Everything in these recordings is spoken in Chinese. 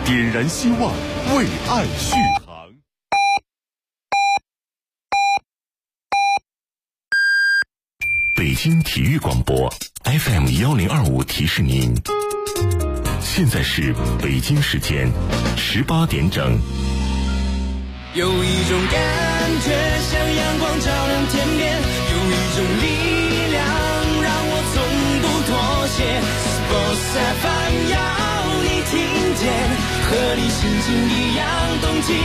点燃希望，为爱续航。北京体育广播 FM1025提示您，现在是北京时间18点整。 有一种感觉像阳光照亮天边，有一种力量让我从不妥协。Sports FM 要你听见，和你心情一样动起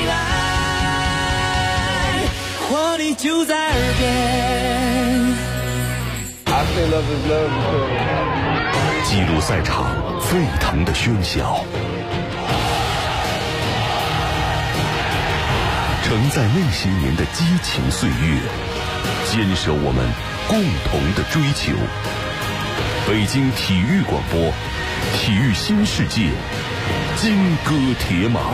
来，活力就在耳边。 I say love is love because 记录赛场沸腾的喧嚣，承载那些年的激情岁月，坚守我们共同的追求。北京体育广播，体育新世界，金戈铁马。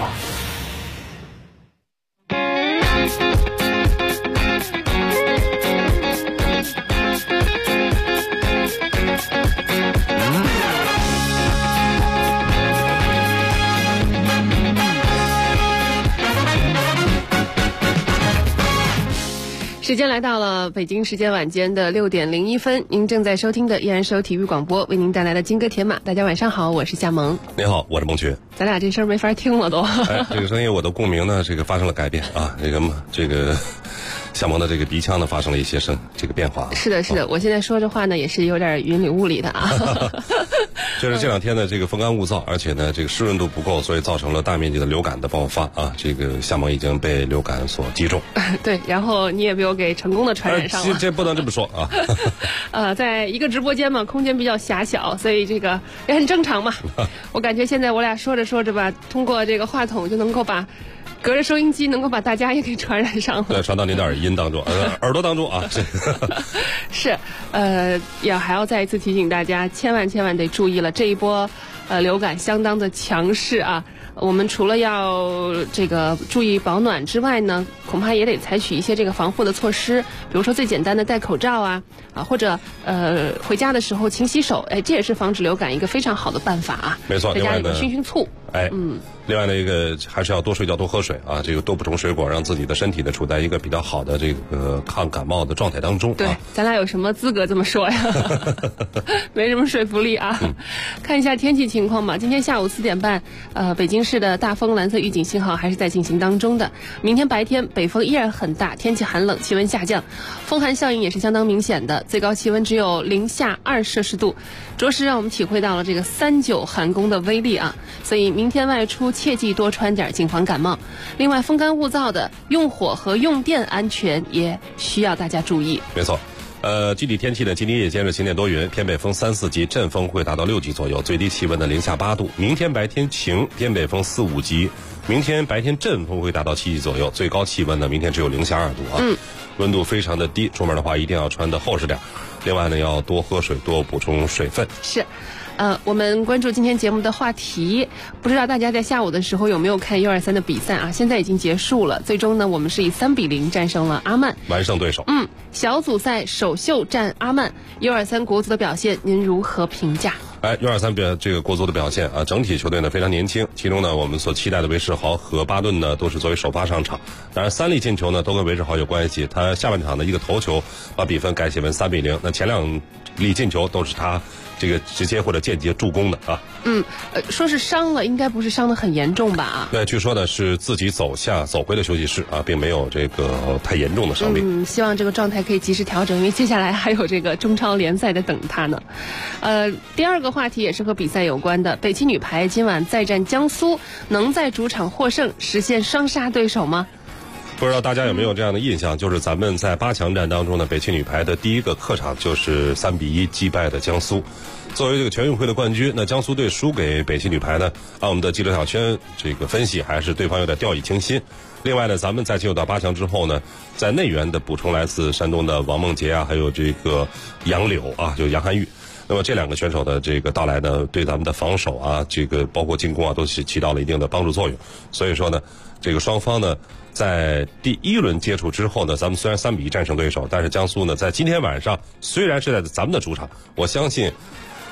时间来到了北京时间晚间的6点01分，您正在收听的依然是由体育广播为您带来的金戈铁马。大家晚上好，我是夏萌。 你好，我是孟群。 咱俩这声没法听了都。 这个声音我的共鸣呢，发生了改变啊，这个夏萌的这个鼻腔呢发生了一些变化。 是的，是的，我现在说这话呢也是有点云里雾里的啊。 就是这两天呢，风干物燥，而且呢，湿润度不够，所以造成了大面积的流感的爆发啊。夏萌已经被流感所击中。 对，然后你也被我给成功的传染上了。 这不能这么说啊。在一个直播间嘛，空间比较狭小，所以这个也很正常嘛。我感觉现在我俩说着说着吧，通过这个话筒就能够把。隔着收音机能够把大家也给传染上了， 对，传到您的耳音当中，耳朵当中啊。 是，还要再一次提醒大家，千万得注意了，这一波流感相当的强势啊。我们除了要注意保暖之外呢，恐怕也得采取一些防护的措施，比如说最简单的戴口罩啊，或者回家的时候勤洗手，这也是防止流感一个非常好的办法啊。 没错， 在家里面熏醋。 另外呢，还是要多睡觉、多喝水啊，多补充水果，让自己的身体呢处在一个比较好的抗感冒的状态当中。 对，咱俩有什么资格这么说呀？没什么说服力啊。看一下天气情况吧。今天下午4点半，北京市的大风蓝色预警信号还是在进行当中的。明天白天北风依然很大，天气寒冷，气温下降，风寒效应也是相当明显的，最高气温只有零下2摄氏度，着实让我们体会到了39寒宫的威力啊。所以明天外出切记多穿点，谨防感冒。另外，风干物燥的用火和用电安全也需要大家注意。 没错。具体天气呢，今天夜间是晴天多云，偏北风3、4级，阵风会达到6级左右，最低气温的零下8度。明天白天晴，偏北风4、5级，明天白天阵风会达到7级左右，最高气温呢，明天只有零下2度啊。温度非常的低，出门的话一定要穿得厚实点。另外呢，要多喝水，多补充水分。 是。我们关注今天节目的话题，不知道大家在下午的时候有没有看123的比赛啊？现在已经结束了，最终呢，我们是以3比0战胜了阿曼， 完胜对手。 小组赛首秀战阿曼，123国足的表现您如何评价 ？123国足的表现啊，整体球队呢非常年轻，其中呢我们所期待的韦世豪和巴顿呢都是作为首发上场，当然3粒进球呢都跟韦世豪有关系，他下半场的一个头球把比分改写为3比0，那前2粒进球都是他直接或者间接助攻的啊。 说是伤了，应该不是伤得很严重吧？ 对，据说呢是自己走回了休息室啊，并没有太严重的伤病。 希望这个状态可以及时调整，因为接下来还有中超联赛在等他呢。第二个话题也是和比赛有关的，北汽女排今晚再战江苏，能在主场获胜，实现双杀对手吗？ 不知道大家有没有这样的印象，就是咱们在8强战当中呢，北汽女排的第一个客场就是3比1击败的江苏。作为全运会的冠军，那江苏队输给北汽女排呢，按我们的记者小圈分析，还是对方有点掉以轻心。另外呢，咱们在进入到8强之后呢，在内援的补充来自山东的王梦洁啊，还有杨柳啊，就杨涵玉。那么这2个选手的到来呢，对咱们的防守啊，包括进攻啊，都是起到了一定的帮助作用。所以说呢，双方呢，在第1轮接触之后呢，咱们虽然3比1战胜对手，但是江苏呢，在今天晚上虽然是在咱们的主场，我相信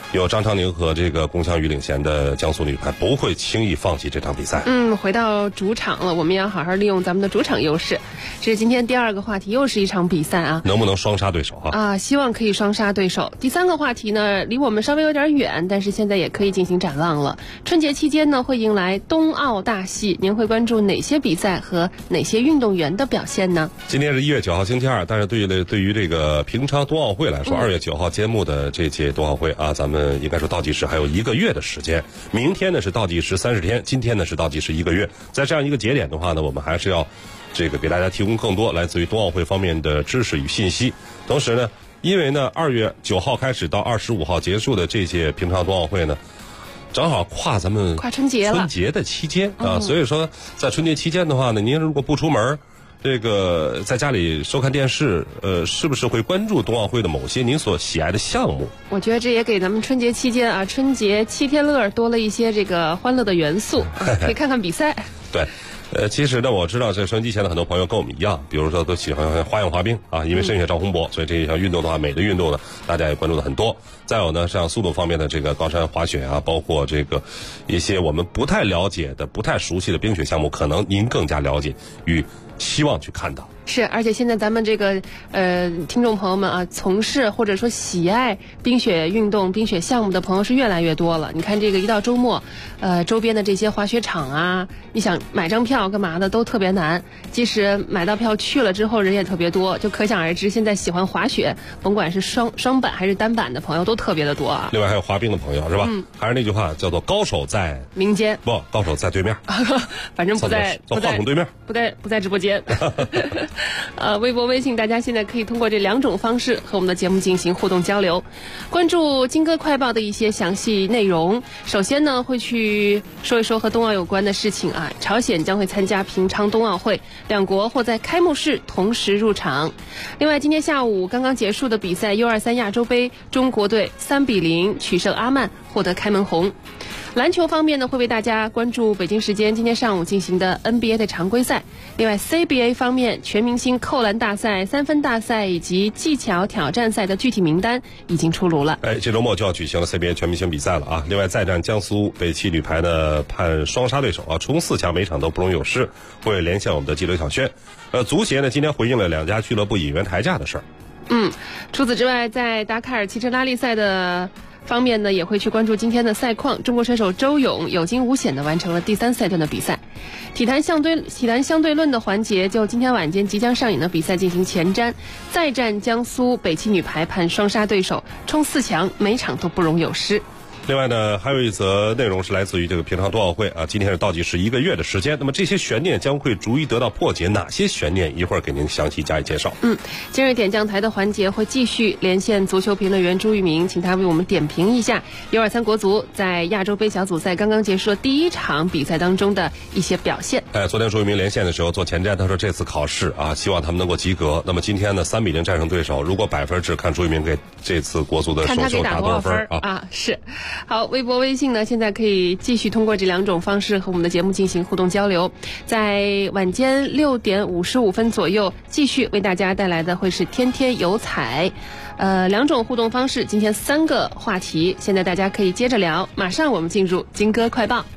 有张常宁和这个龚翔宇领衔的江苏女排不会轻易放弃这场比赛。 回到主场了，我们要好好利用咱们的主场优势。这是今天第2个话题，又是一场比赛啊， 能不能双杀对手希望可以双杀对手。第3个话题呢，离我们稍微有点远，但是现在也可以进行展望了。春节期间呢，会迎来冬奥大戏，您会关注哪些比赛和哪些运动员的表现呢？ 今天是1月9号星期二，但是对于这个平昌冬奥会来说，2月9号揭幕的这届冬奥会啊，咱们应该说倒计时还有1个月的时间。明天呢是倒计时30天，今天呢是倒计时1个月。在这样一个节点的话呢，我们还是要这个给大家提供更多来自于冬奥会方面的知识与信息。同时呢，因为呢2月9号开始到25号结束的这届平昌冬奥会呢，正好跨咱们春节了， 春节的期间啊，所以说在春节期间的话呢，您如果不出门，这个在家里收看电视，是不是会关注冬奥会的某些您所喜爱的项目？ 我觉得这也给咱们春节期间啊，春节7天乐多了一些这个欢乐的元素，可以看看比赛。 对。其实呢，我知道这收音机前的很多朋友跟我们一样，比如说都喜欢花样滑冰啊，因为申雪赵洪博，所以这一项运动的话，美的运动呢，大家也关注的很多。再有呢，像速度方面的这个高山滑雪啊，包括这个一些我们不太了解的、不太熟悉的冰雪项目，可能您更加了解与希望去看到。 是，而且现在咱们这个听众朋友们啊，从事或者说喜爱冰雪运动、冰雪项目的朋友是越来越多了。你看这个一到周末，周边的这些滑雪场啊，你想买张票干嘛的都特别难。即使买到票去了之后，人也特别多，就可想而知，现在喜欢滑雪，甭管是双板还是单板的朋友都特别的多啊。 另外还有滑冰的朋友是吧？还是那句话叫做高手在民间， 不，高手在对面。 反正不在话筒对面， 不在直播间。微博、微信，大家现在可以通过这2种方式和我们的节目进行互动交流，关注金歌快报的一些详细内容。首先呢，会去说一说和冬奥有关的事情啊。朝鲜将会参加平昌冬奥会，两国或在开幕式同时入场。另外，今天下午刚刚结束的比赛 U23 亚洲杯，中国队3-0取胜阿曼，获得开门红。篮球方面呢，会为大家关注北京时间今天上午进行的 NBA 的常规赛。另外 CBA 方面，全明星扣篮大赛、3分大赛以及技巧挑战赛的具体名单已经出炉了。 这周末就要举行了 CBA 全明星比赛了啊！另外再战江苏北汽女排呢，盼双杀对手啊，冲4强每场都不容有失。会连线我们的记者小轩。足协呢今天回应了2家俱乐部引援抬价的事儿。 除此之外，在达喀尔汽车拉力赛的方面呢，也会去关注今天的赛况。中国选手周勇有惊无险地完成了第3赛段的比赛。体坛相对论的环节，就今天晚间即将上演的比赛进行前瞻。再战江苏北汽女排，盼双杀对手，冲4强每场都不容有失。 另外呢，还有一则内容是来自于这个平昌冬奥会啊，今天是倒计时1个月的时间。那么这些悬念将会逐一得到破解，哪些悬念？一会儿给您详细加以介绍。 今日点将台的环节会继续连线足球评论员朱玉明，请他为我们点评一下U23国足在亚洲杯小组赛刚刚结束的第1场比赛当中的一些表现。 昨天朱玉明连线的时候做前瞻，他说这次考试啊，希望他们能够及格。那么今天呢，3-0战胜对手，如果百分制，看朱玉明给这次国足的首秀打多少分啊？是。好，微博、微信呢，现在可以继续通过这2种方式和我们的节目进行互动交流。在晚间6点55分左右，继续为大家带来的会是天天有彩。2种互动方式，今天3个话题，现在大家可以接着聊。马上我们进入金歌快报。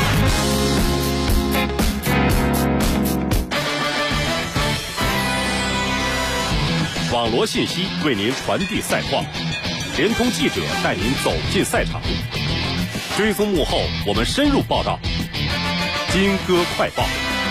网罗信息为您传递赛况，联通记者带您走进赛场，追踪幕后，我们深入报道。金歌快报。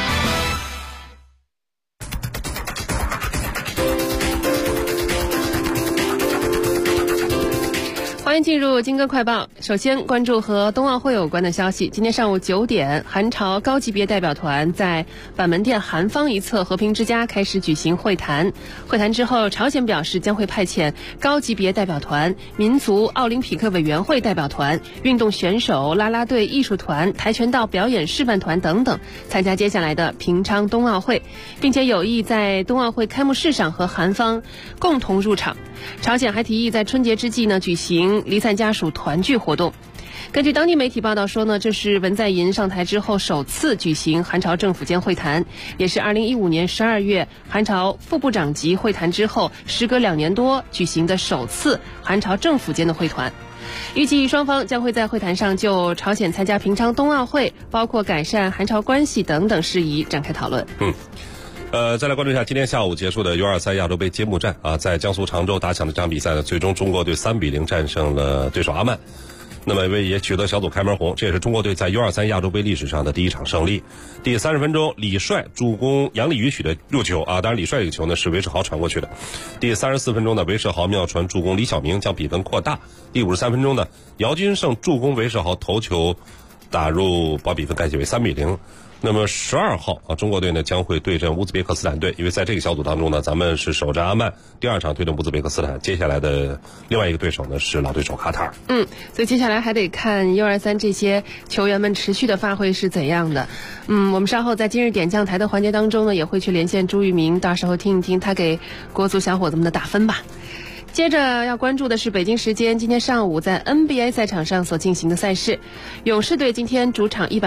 欢迎进入金歌快报。首先关注和冬奥会有关的消息。今天上午9点，韩朝高级别代表团在板门店韩方一侧和平之家开始举行会谈。会谈之后，朝鲜表示将会派遣高级别代表团、民族奥林匹克委员会代表团、运动选手、啦啦队、艺术团、跆拳道表演示范团等等参加接下来的平昌冬奥会，并且有意在冬奥会开幕式上和韩方共同入场。朝鲜还提议在春节之际呢举行离散家属团聚活动。根据当地媒体报道说呢，这是文在寅上台之后首次举行韩朝政府间会谈，也是2015年12月韩朝副部长级会谈之后，时隔2年多举行的首次韩朝政府间的会谈。 预计双方将会在会谈上就朝鲜参加平昌冬奥会，包括改善韩朝关系等等事宜展开讨论。 再来关注一下今天下午结束的 U23 亚洲杯揭幕战啊，在江苏常州打响的这场比赛呢，最终中国队3-0战胜了对手阿曼。那么也取得小组开门红，这也是中国队在 U23 亚洲杯历史上的第一场胜利。第30分钟，李帅助攻杨立宇取得入球啊，当然李帅这个球呢是韦世豪传过去的。第34分钟呢，韦世豪妙传助攻李晓明将比分扩大。第53分钟呢，姚金胜助攻韦世豪头球打入，把比分改写为3-0。那么12号啊，中国队呢将会对阵乌兹别克斯坦队，因为在这个小组当中呢，咱们是首战阿曼，第2场对阵乌兹别克斯坦，接下来的另外一个对手呢是老对手卡塔尔。 所以接下来还得看 U23 这些球员们持续的发挥是怎样的。我们稍后在今日点将台的环节当中呢，也会去连线朱玉明，到时候听一听他给国足小伙子们的打分吧。接着要关注的是北京时间今天上午在 NBA 赛场上所进行的赛事，勇士队今天主场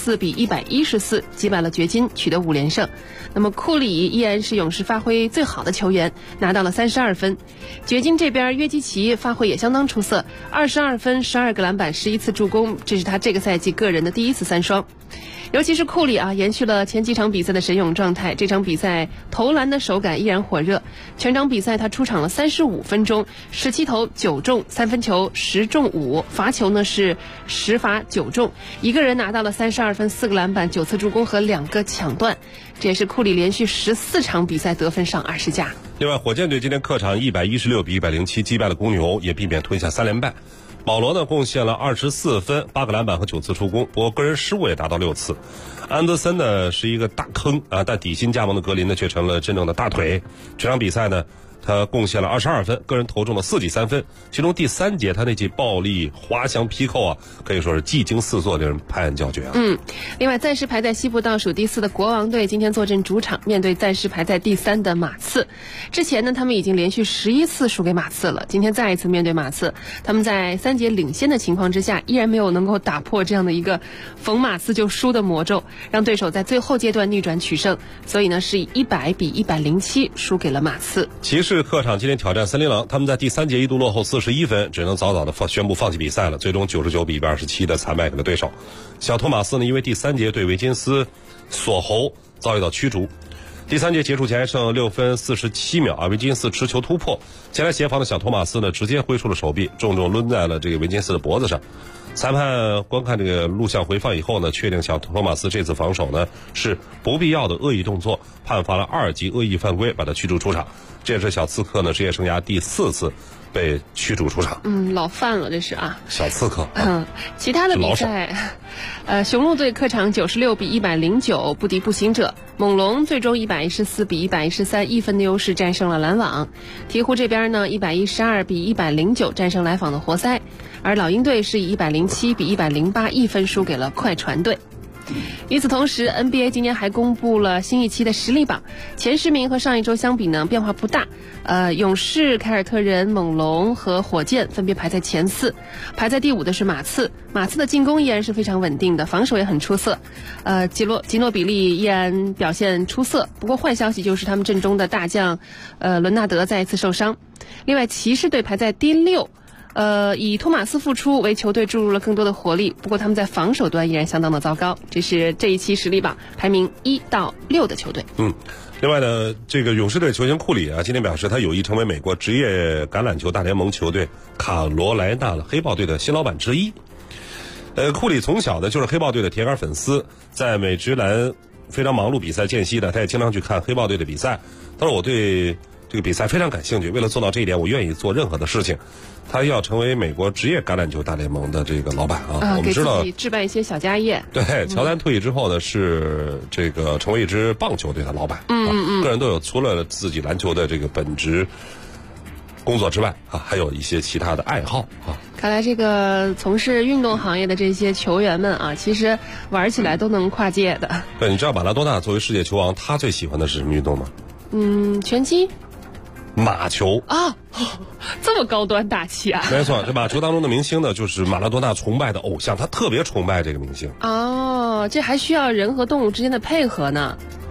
124-114击败了掘金，取得5连胜。那么库里依然是勇士发挥最好的球员，拿到了32分。掘金这边约基奇发挥也相当出色，22分、12个篮板、11次助攻，这是他这个赛季个人的第1次3双。尤其是库里啊，延续了前几场比赛的神勇状态，这场比赛投篮的手感依然火热。全场比赛他出场了35分钟，17投9中，3分球10中5，罚球呢是10罚9中，一个人拿到了32分、4个篮板、9次助攻和2个抢断，这也是库里连续14场比赛得分上20加。 另外，火箭队今天客场116-107击败了公牛，也避免吞下3连败。保罗呢贡献了24分、8个篮板和9次助攻，不过个人失误也达到6次。安德森呢是一个大坑啊，但底薪加盟的格林呢却成了真正的大腿。这场比赛呢，他贡献了22分，个人投中了4记3分，其中第3节他那记暴力滑翔劈扣啊，可以说是技惊四座，令人拍案叫绝啊。 另外暂时排在西部倒数第4的国王队今天坐镇主场，面对暂时排在第3的马刺。之前呢，他们已经连续11次输给马刺了，今天再一次面对马刺，他们在3节领先的情况之下，依然没有能够打破这样的一个逢马刺就输的魔咒，让对手在最后阶段逆转取胜，所以呢是以100-107输给了马刺。 骑士客场今天挑战森林狼，他们在第3节一度落后41分，只能早早的宣布放弃比赛了，最终99-127的惨败给了对手。小托马斯呢，因为第3节对维金斯锁喉遭遇到驱逐。第3节结束前剩6分47秒啊，维金斯持球突破，前来协防的小托马斯呢直接挥出了手臂，重重抡在了这个维金斯的脖子上。裁判观看这个录像回放以后呢，确定小托马斯这次防守呢是不必要的恶意动作，判罚了2级恶意犯规，把他驱逐出场。这也是小刺客呢职业生涯第4次被驱逐出场。 老犯了这是啊， 小刺客。 其他的比赛，雄鹿队客场96-109不敌步行者，猛龙最终114-1131分的优势战胜了篮网。鹈鹕这边呢112-109战胜来访的活塞，而老鹰队是以107-108 1分输给了快船队。与此同时 NBA 今年还公布了新一期的实力榜，前10名和上一周相比呢变化不大，勇士、凯尔特人、猛龙和火箭分别排在前4，排在第5的是马刺的进攻依然是非常稳定的，防守也很出色，吉诺比利依然表现出色，不过坏消息就是他们阵中的大将伦纳德再一次受伤。另外骑士队排在第6，以托马斯复出为球队注入了更多的活力，不过他们在防守端依然相当的糟糕。这是这一期实力榜排名1到6的球队。 另外呢，这个勇士队球星库里啊，今天表示他有意成为美国职业橄榄球大联盟球队卡罗莱纳黑豹队的新老板之一。库里从小呢就是黑豹队的铁杆粉丝，在美职篮非常忙碌比赛间隙呢，他也经常去看黑豹队的比赛。他说我对这个比赛非常感兴趣，为了做到这一点，我愿意做任何的事情。他要成为美国职业橄榄球大联盟的这个老板啊，我们知道给自己置办一些小家业。 对，乔丹退役之后呢，是这个成为一支棒球队的老板。个人都有除了自己篮球的这个本职工作之外啊，还有一些其他的爱好啊。 看来这个从事运动行业的这些球员们啊，其实玩起来都能跨界的。 对，你知道马拉多纳作为世界球王，他最喜欢的是什么运动吗？ 拳击。 马球啊，这么高端大气啊！ 没错，这马球当中的明星呢，就是马拉多纳崇拜的偶像，他特别崇拜这个明星。 哦，这还需要人和动物之间的配合呢。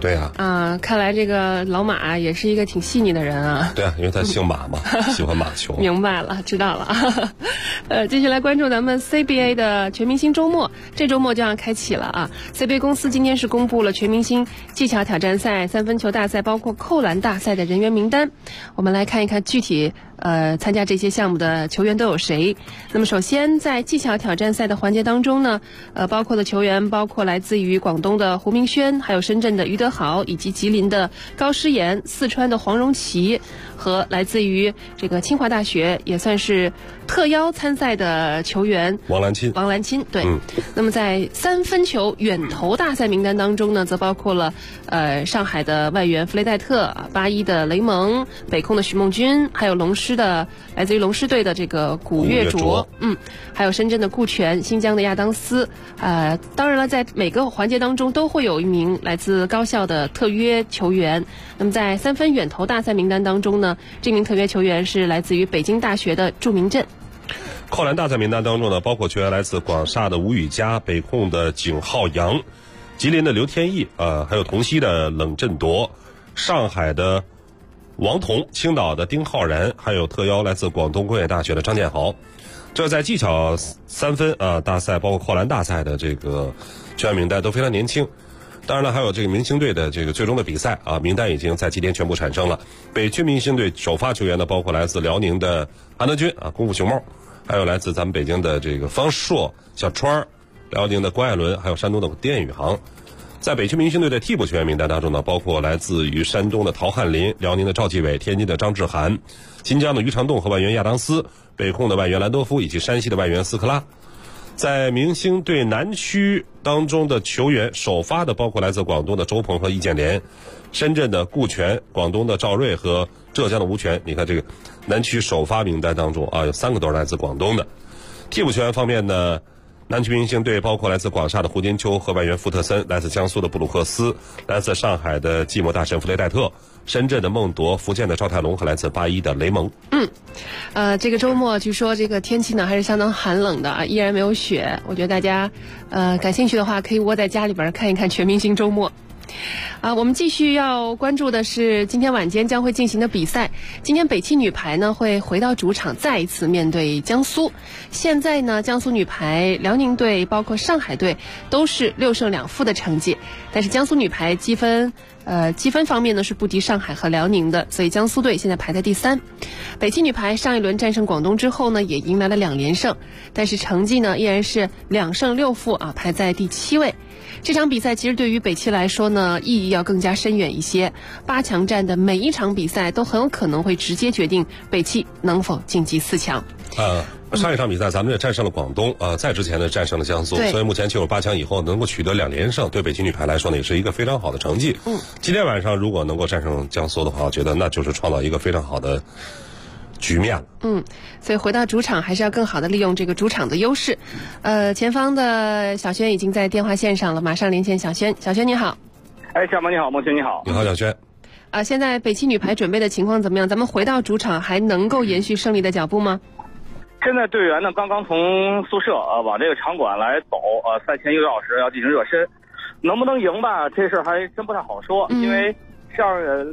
对啊。 看来这个老马也是一个挺细腻的人啊。 对啊，因为他姓马嘛，喜欢马球。 明白了，知道了。继续来关注咱们 CBA 的全明星周末，这周末就要开启了啊。CBA 公司今天是公布了全明星技巧挑战赛、三分球大赛，包括扣篮大赛的人员名单。我们来看一看具体参加这些项目的球员都有谁。那么首先在技巧挑战赛的环节当中呢，包括的球员包括来自于广东的胡明轩，还有深圳的于德豪，以及吉林的高诗岩，四川的黄荣奇，和来自于这个清华大学也算是特邀参赛的球员王兰钦。 对。那么在三分球远投大赛名单当中呢，则包括了上海的外援弗雷戴特，81的雷蒙，北控的许梦君，还有来自于龙狮队的这个古月卓，还有深圳的顾全，新疆的亚当斯。当然了，在每个环节当中都会有一名来自高校的特约球员。那么在三分远投大赛名单当中呢，这名特约球员是来自于北京大学的祝明镇。 扣篮大赛名单当中呢，包括球员来自广厦的吴宇佳，北控的景浩洋，吉林的刘天翼，还有同溪的冷振铎，上海的王彤，青岛的丁浩然，还有特邀来自广东工业大学的张建豪。这在技巧三分大赛，包括扣篮大赛的这个球员名单都非常年轻。当然了，还有这个明星队的这个最终的比赛名单已经在今天全部产生了。北区明星队首发球员呢，包括来自辽宁的韩德君功夫熊猫，还有来自咱们北京的这个方硕、小川，辽宁的关爱伦，还有山东的电宇航。在北区明星队的替补球员名单当中呢，包括来自于山东的陶汉林、辽宁的赵继伟、天津的张志涵、新疆的于长栋和外援亚当斯、北控的外援兰多夫以及山西的外援斯克拉。在明星队南区当中的球员首发的包括来自广东的周鹏和易建联，深圳的顾全，广东的赵睿和浙江的吴权。你看这个南区首发名单当中有3个都是来自广东的。替补球员方面呢，南区明星队包括来自广厦的胡金秋和外援福特森，来自江苏的布鲁克斯，来自上海的寂寞大神弗雷戴特，深圳的孟铎，福建的赵泰龙和来自81的雷蒙。 这个周末据说这个天气呢还是相当寒冷的依然没有雪。我觉得大家感兴趣的话，可以窝在家里边看一看全明星周末。我们继续要关注的是今天晚间将会进行的比赛。今天北汽女排呢会回到主场，再一次面对江苏。现在呢，江苏女排、辽宁队包括上海队都是6胜2负的成绩，但是江苏女排积分方面呢是不敌上海和辽宁的，所以江苏队现在排在第3。北汽女排上一轮战胜广东之后呢，也迎来了2连胜，但是成绩呢依然是2胜6负排在第7位。这场比赛其实对于北汽来说呢，意义要更加深远一些。8强战的每一场比赛都很有可能会直接决定北汽能否晋级4强。 上一场比赛咱们也战胜了广东，在之前呢战胜了江苏，所以目前进入8强以后能够取得2连胜，对北汽女排来说呢也是一个非常好的成绩。今天晚上如果能够战胜江苏的话，我觉得那就是创造一个非常好的局面了。 所以回到主场还是要更好的利用这个主场的优势。前方的小轩已经在电话线上了，马上连线小轩。小轩你好。 小萌你好，孟轩你好。 你好小轩。 现在北汽女排准备的情况怎么样？咱们回到主场还能够延续胜利的脚步吗？ 现在队员呢刚刚从宿舍往这个场馆来走，赛前1个小时要进行热身，能不能赢吧？这事还真不太好说，因为上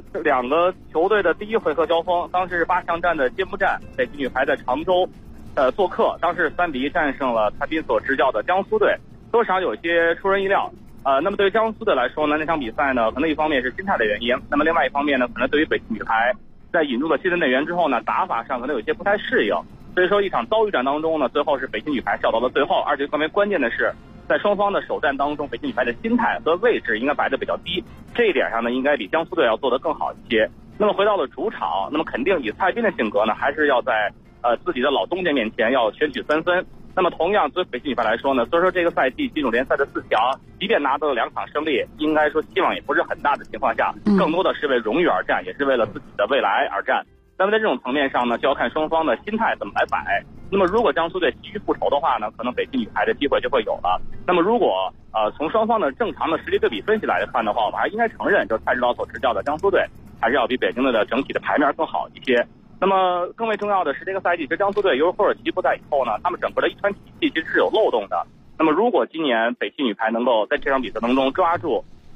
2个球队的第一回合交锋，当时是8强战的揭幕战，北汽女排在常州做客，当时3比1战胜了蔡斌所执教的江苏队，多少有些出人意料。那么对于江苏队来说呢，那场比赛呢，可能一方面是心态的原因，那么另外一方面呢，可能对于北汽女排在引入了新的内援之后呢，打法上可能有些不太适应。所以说一场遭遇战当中呢，最后是北汽女排笑到了最后，而且更为关键的是，在双方的首战当中，北汽女排的心态和位置应该摆得比较低，这一点上呢，应该比江苏队要做得更好一些。那么回到了主场，那么肯定以蔡斌的性格呢，还是要在自己的老东家面前要全取3分。那么同样对北汽女排来说呢，所以说这个赛季进入联赛的4强，即便拿到了2场胜利，应该说希望也不是很大的情况下，更多的是为荣誉而战，也是为了自己的未来而战。那么在这种层面上呢，就要看双方的心态怎么来摆。那么如果江苏队急于复仇的话呢，可能北汽女排的机会就会有了。那么如果从双方的正常的实力对比分析来看的话，我们还应该承认，就是蔡指导所执教的江苏队还是要比北京队的整体的牌面更好一些。那么更为重要的是，这个赛季其实江苏队由于霍尔奇不在以后呢，他们整个的一团体系其实是有漏洞的。那么如果今年北汽女排能够在这场比赛当中抓住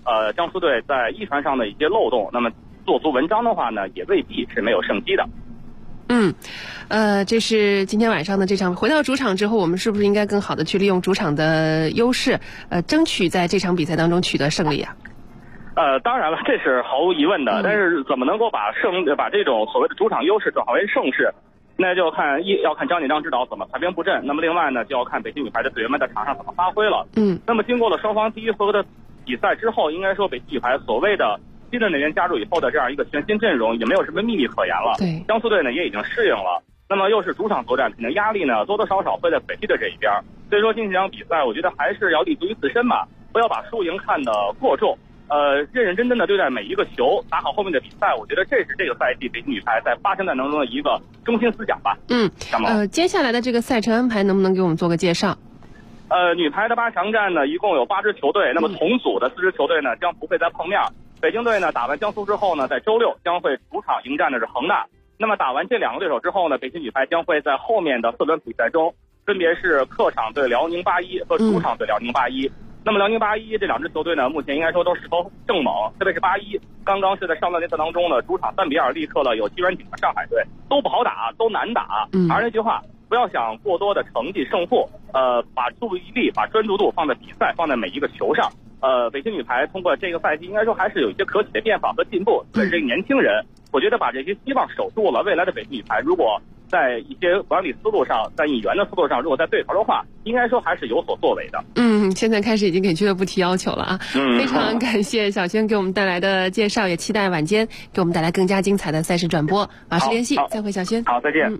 江苏队在遗传上的一些漏洞，那么做足文章的话呢，也未必是没有胜机的。 这是今天晚上的这场。回到主场之后，我们是不是应该更好的去利用主场的优势，争取在这场比赛当中取得胜利啊？ 当然了，这是毫无疑问的。但是怎么能够把这种所谓的主场优势转化为胜势，那就要看张锦章指导怎么排兵布阵。那么另外呢，就要看北京女排的队员们在场上怎么发挥了。那么经过了双方第一回合的比赛之后，应该说北京女排所谓的新的队员加入以后的这样一个全新阵容也没有什么秘密可言了。 对， 江苏队呢也已经适应了。那么又是主场作战，肯定压力呢多多少少会在北京的这一边。所以说今天这场比赛，我觉得还是要立足于自身吧，不要把输赢看得过重。认认真真的对待每一个球，打好后面的比赛，我觉得这是这个赛季北京女排在8强战当中的一个中心思想吧。 接下来的这个赛程安排能不能给我们做个介绍？ 女排的8强战呢，一共有8支球队，那么同组的4支球队呢将不会再碰面。北京队呢打完江苏之后呢，在周6将会主场迎战的是恒大。那么打完这2个对手之后呢，北京女排将会在后面的4轮比赛中，分别是客场对辽宁81和主场对辽宁81。那么辽宁81这2支球队呢，目前应该说都势头正猛，特别是81，刚刚是在上轮联赛当中呢，主场3比2力克了有机缘警的上海队，都不好打，都难打。还是那句话，不要想过多的成绩胜负，把注意力、把专注度放在比赛，放在每一个球上。北京女排通过这个赛季，应该说还是有一些可喜的变化和进步。对这个年轻人，我觉得把这些希望守住了，未来的北京女排如果在一些管理思路上，在引援的思路上，如果在对头的话，应该说还是有所作为的。 现在开始已经给俱乐部提要求了啊。非常感谢小轩给我们带来的介绍，也期待晚间给我们带来更加精彩的赛事转播。马上联系，再会小轩。 好，再见。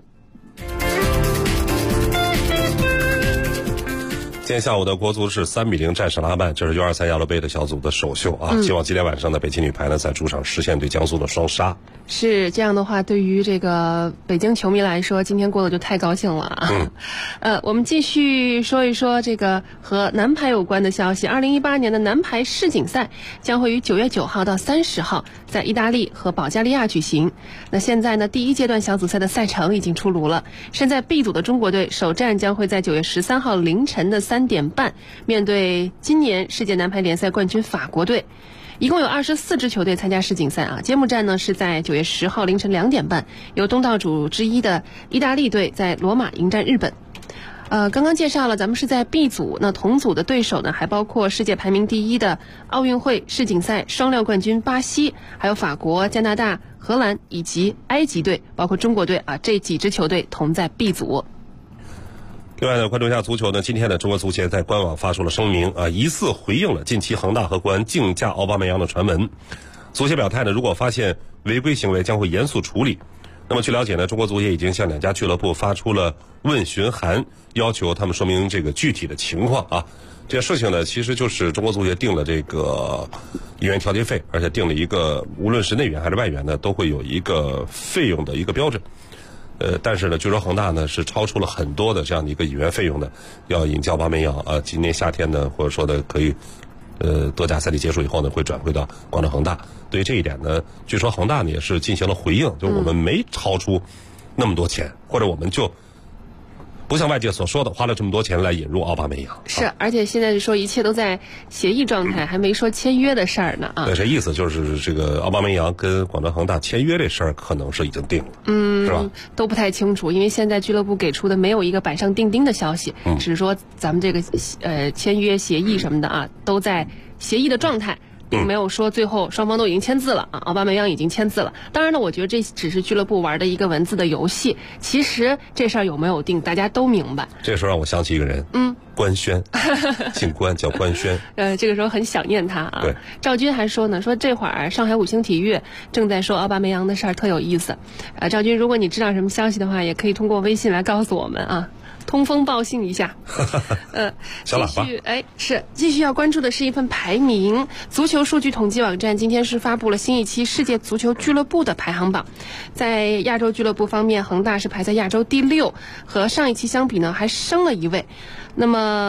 今天下午的国足是3比0战胜了阿曼，这是U23亚洲杯的小组的首秀啊！希望今天晚上的北京女排呢，在主场实现对江苏的双杀。 是这样的话，对于这个北京球迷来说，今天过得就太高兴了啊！我们继续说一说这个和男排有关的消息。2018年的男排世锦赛将会于9月9号到30号在意大利和保加利亚举行。那现在呢，第1阶段小组赛的赛程已经出炉了。身在 B 组的中国队首战将会在9月13号凌晨的3点半面对今年世界男排联赛冠军法国队。一共有24支球队参加世锦赛啊。揭幕战呢是在9月10号凌晨2点半，由东道主之一的意大利队在罗马迎战日本。刚刚介绍了咱们是在 B 组，那同组的对手呢还包括世界排名第1的奥运会世锦赛双料冠军巴西，还有法国、加拿大、荷兰以及埃及队，包括中国队啊，这几支球队同在 B 组。 另外呢，关注一下足球呢，今天的中国足协在官网发出了声明啊，疑似回应了近期恒大和国安竞价奥巴梅扬的传闻。足协表态呢，如果发现违规行为，将会严肃处理。那么据了解呢，中国足协已经向2家俱乐部发出了问询函，要求他们说明这个具体的情况啊。这件事情呢，其实就是中国足协定了这个引援调节费，而且定了一个无论是内援还是外援呢，都会有一个费用的一个标准。但是呢，据说恒大呢是超出了很多的这样的一个引援费用的，要引进奥巴梅扬啊。今年夏天呢，或者说的可以，德甲赛季结束以后呢，会转回到广州恒大。对于这一点呢，据说恒大呢也是进行了回应，就是我们没超出那么多钱，或者我们就不像外界所说的花了这么多钱来引入奥巴梅扬。 是，而且现在是说一切都在协议状态，还没说签约的事儿呢啊。 对，这意思就是这个奥巴梅扬跟广州恒大签约这事儿可能是已经定了，是吧？ 都不太清楚，因为现在俱乐部给出的没有一个板上钉钉的消息，只是说咱们这个签约协议什么的啊，都在协议的状态。并没有说最后双方都已经签字了啊，奥巴梅扬已经签字了。当然了，我觉得这只是俱乐部玩的一个文字的游戏，其实这事儿有没有定，大家都明白。 这时候让我想起一个人，官宣，姓关，叫官宣。 这个时候很想念他啊。 对， 赵军还说呢，说这会儿上海五星体育正在说奥巴梅扬的事儿，特有意思。赵军，如果你知道什么消息的话，也可以通过微信来告诉我们啊。通风报信一下。 小喇叭。 继续要关注的是一份排名。足球数据统计网站今天是发布了新一期世界足球俱乐部的排行榜。在亚洲俱乐部方面，恒大是排在亚洲第6，和上一期相比呢还升了1位。那么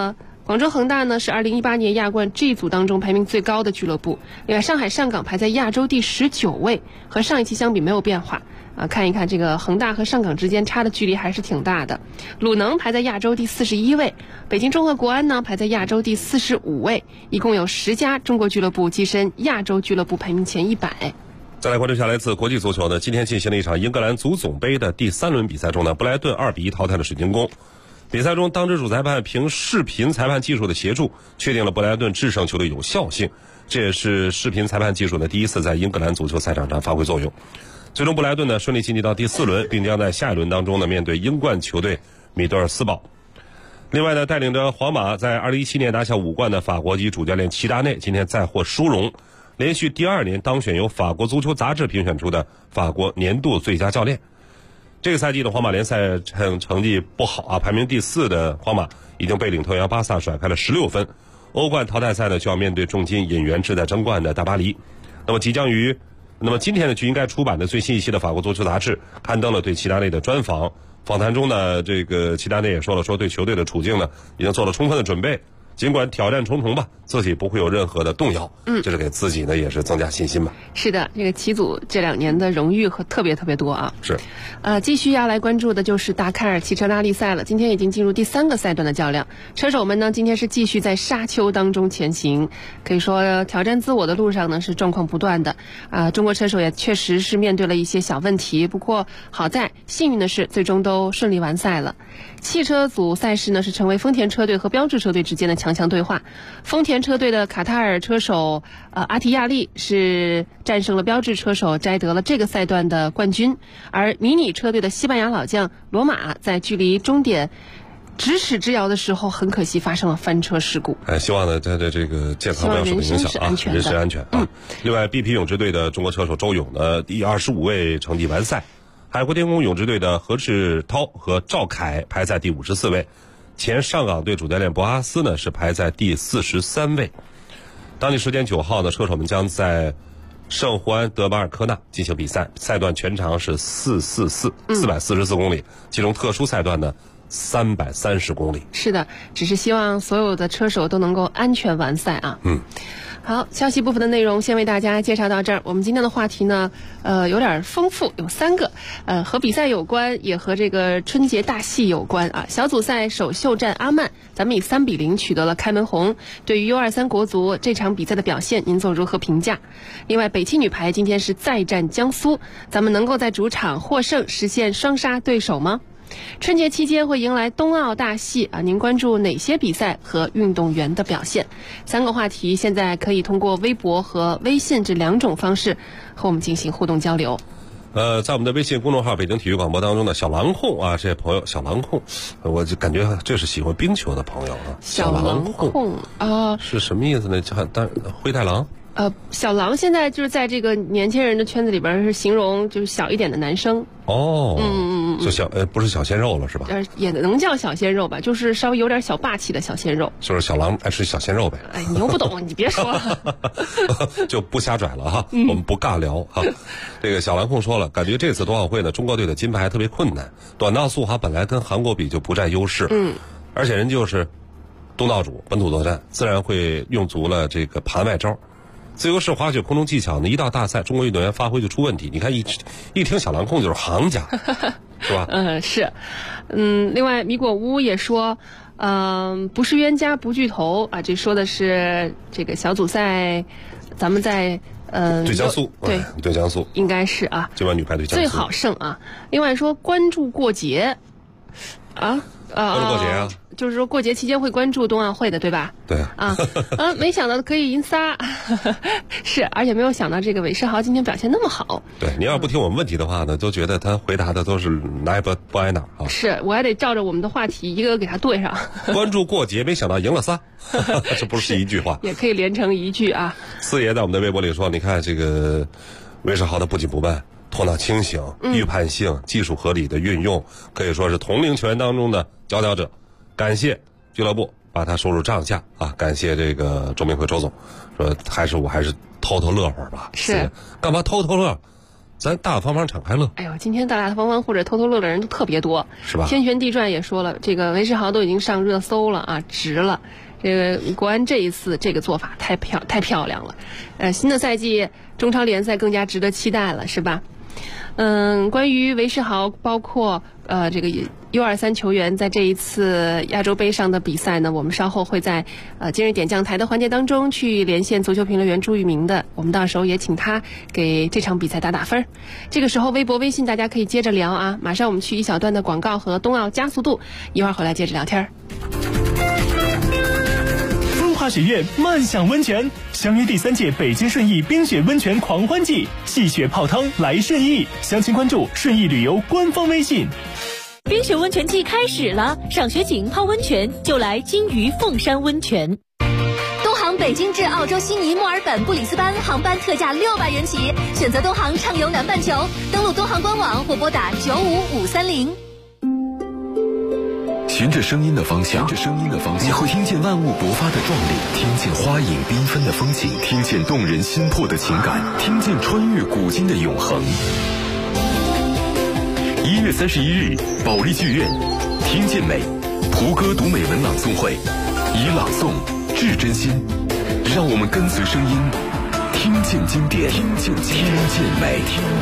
广州恒大呢是2018年亚冠 G 组当中排名最高的俱乐部。另外，上海上港排在亚洲第19位，和上一期相比没有变化啊。看一看这个恒大和上港之间差的距离还是挺大的。鲁能排在亚洲第41位，北京中赫国安呢排在亚洲第45位，一共有10家中国俱乐部跻身亚洲俱乐部排名前100。 再来关注下来自国际足球呢，今天进行了一场英格兰足总杯的第3轮比赛中呢，布莱顿2比1淘汰了水晶宫。比赛中，当值主裁判凭视频裁判技术的协助，确定了布莱顿制胜球的有效性。这也是视频裁判技术呢第一次在英格兰足球赛场上发挥作用。最终，布莱顿呢顺利晋级到第4轮，并将在下一轮当中呢面对英冠球队米德尔斯堡。另外呢，带领着皇马在2017年拿下5冠的法国籍主教练齐达内今天再获殊荣，连续第2年当选由法国足球杂志评选出的法国年度最佳教练。这个赛季的皇马联赛成绩不好啊，排名第4的皇马已经被领头羊巴萨甩开了16分。欧冠淘汰赛呢就要面对重金引援志在争冠的大巴黎。那么今天呢就应该出版的最新一期的法国足球杂志刊登了对齐达内的专访。访谈中呢，这个齐达内也说了，说对球队的处境呢已经做了充分的准备。尽管挑战重重吧，自己不会有任何的动摇。这是给自己呢也是增加信心吧。 是的，这个齐组这2年的荣誉和特别多啊。 是。 继续要来关注的就是达喀尔汽车拉力赛了。今天已经进入第3个赛段的较量，车手们呢今天是继续在沙丘当中前行，可以说挑战自我的路上呢是状况不断的。中国车手也确实是面对了一些小问题，不过好在幸运的是最终都顺利完赛了。汽车组赛事呢是成为丰田车队和标致车队之间的强强对话。丰田车队的卡塔尔车手阿提亚利是战胜了标致车手，摘得了这个赛段的冠军。而迷你车队的西班牙老将罗马在距离终点咫尺之遥的时候，很可惜发生了翻车事故。 希望呢他的这个健康不要受影响啊，人身安全啊。另外 BP 泳支队的中国车手周勇呢第25位成绩完赛。海阔天空泳支队的何志涛和赵凯排在第54位，前上港队主教练博阿斯呢是排在第43位。当地时间9号呢，车手们将在圣胡安德巴尔科纳进行比赛，赛段全长是444公里，其中特殊赛段呢330公里。是的， 只是希望所有的车手都能够安全完赛啊。好，消息部分的内容先为大家介绍到这儿。我们今天的话题呢，有点丰富，有3个，和比赛有关，也和这个春节大戏有关啊。小组赛首秀战阿曼，咱们以3比0取得了开门红。对于 U23 国足这场比赛的表现，您做如何评价？另外，北汽女排今天是再战江苏，咱们能够在主场获胜，实现双杀对手吗？春节期间会迎来冬奥大戏啊，您关注哪些比赛和运动员的表现？3个话题现在可以通过微博和微信这2种方式和我们进行互动交流。 在我们的微信公众号北京体育广播当中的小狼控啊，这些朋友小狼控，我就感觉这是喜欢冰球的朋友啊。 小狼控啊， 是什么意思呢？叫灰太狼。 小狼现在就是在这个年轻人的圈子里边是形容就是小一点的男生。 就不是小鲜肉了是吧？ 也能叫小鲜肉吧，就是稍微有点小霸气的小鲜肉。 就是小狼爱吃小鲜肉呗。 你又不懂，你别说了。 就不瞎拽了哈，我们不尬聊哈。这个小狼控说了，感觉这次冬奥会呢，中国队的金牌特别困难。短道速滑本来跟韩国比就不占优势，而且人就是东道主，本土作战，自然会用足了这个盘外招。自由式滑雪空中技巧呢，一到大赛，中国运动员发挥就出问题。你看一听小狼控就是行家，是吧？ 是。另外米果屋也说，不是冤家不聚头啊，这说的是这个小组赛，咱们在对江苏，对江苏， 应该是啊， 今晚女排对江苏最好胜啊。另外说关注过节，关注过节啊。 就是说过节期间会关注冬奥会的，对吧？ 对没想到可以赢仨，是，而且没有想到这个韦世豪今天表现那么好。 对，你要不听我们问题的话呢，都觉得他回答的都是哪也不挨哪啊。 是，我还得照着我们的话题一个个给他对上。 关注过节，没想到赢了仨，这不是一句话， 也可以连成一句啊。 四爷在我们的微博里说，你看这个韦世豪的不紧不慢，头脑清醒，预判性、技术合理的运用，可以说是同龄球员当中的佼佼者。感谢俱乐部把他收入帐下啊！感谢这个周明辉周总，说我还是偷偷乐会儿吧。 是， 干嘛偷偷乐？咱大大方方敞开乐。 哎呦，今天大大方方或者偷偷乐的人都特别多， 是吧？ 天旋地转也说了，这个韦世豪都已经上热搜了啊，值了。 这个国安这一次这个做法太漂亮了。新的赛季中超联赛更加值得期待了，是吧？关于韦世豪，包括这个U23球员在这一次亚洲杯上的比赛呢，我们稍后会在今日点将台的环节当中去连线足球评论员朱玉明的，我们到时候也请他给这场比赛打分。这个时候微博微信大家可以接着聊啊，马上我们去一小段的广告和冬奥加速度，一会儿回来接着聊天。 风华学院漫享温泉，相约第3届北京顺义冰雪温泉狂欢季，戏雪泡汤来顺义，详情关注顺义旅游官方微信。 冰雪温泉季开始了，赏雪景泡温泉就来金鱼凤山温泉。东航北京至澳洲悉尼、墨尔本、布里斯班航班特价600元起，选择东航畅游南半球，登录东航官网或拨打95530。 循着声音的方向，你会听见万物勃发的壮丽，听见花影缤纷的风景，听见动人心魄的情感，听见穿越古今的永恒。1月31日，保利剧院，听见美，胡歌读美文朗诵会，以朗诵致真心，让我们跟随声音，听见经典，听见美。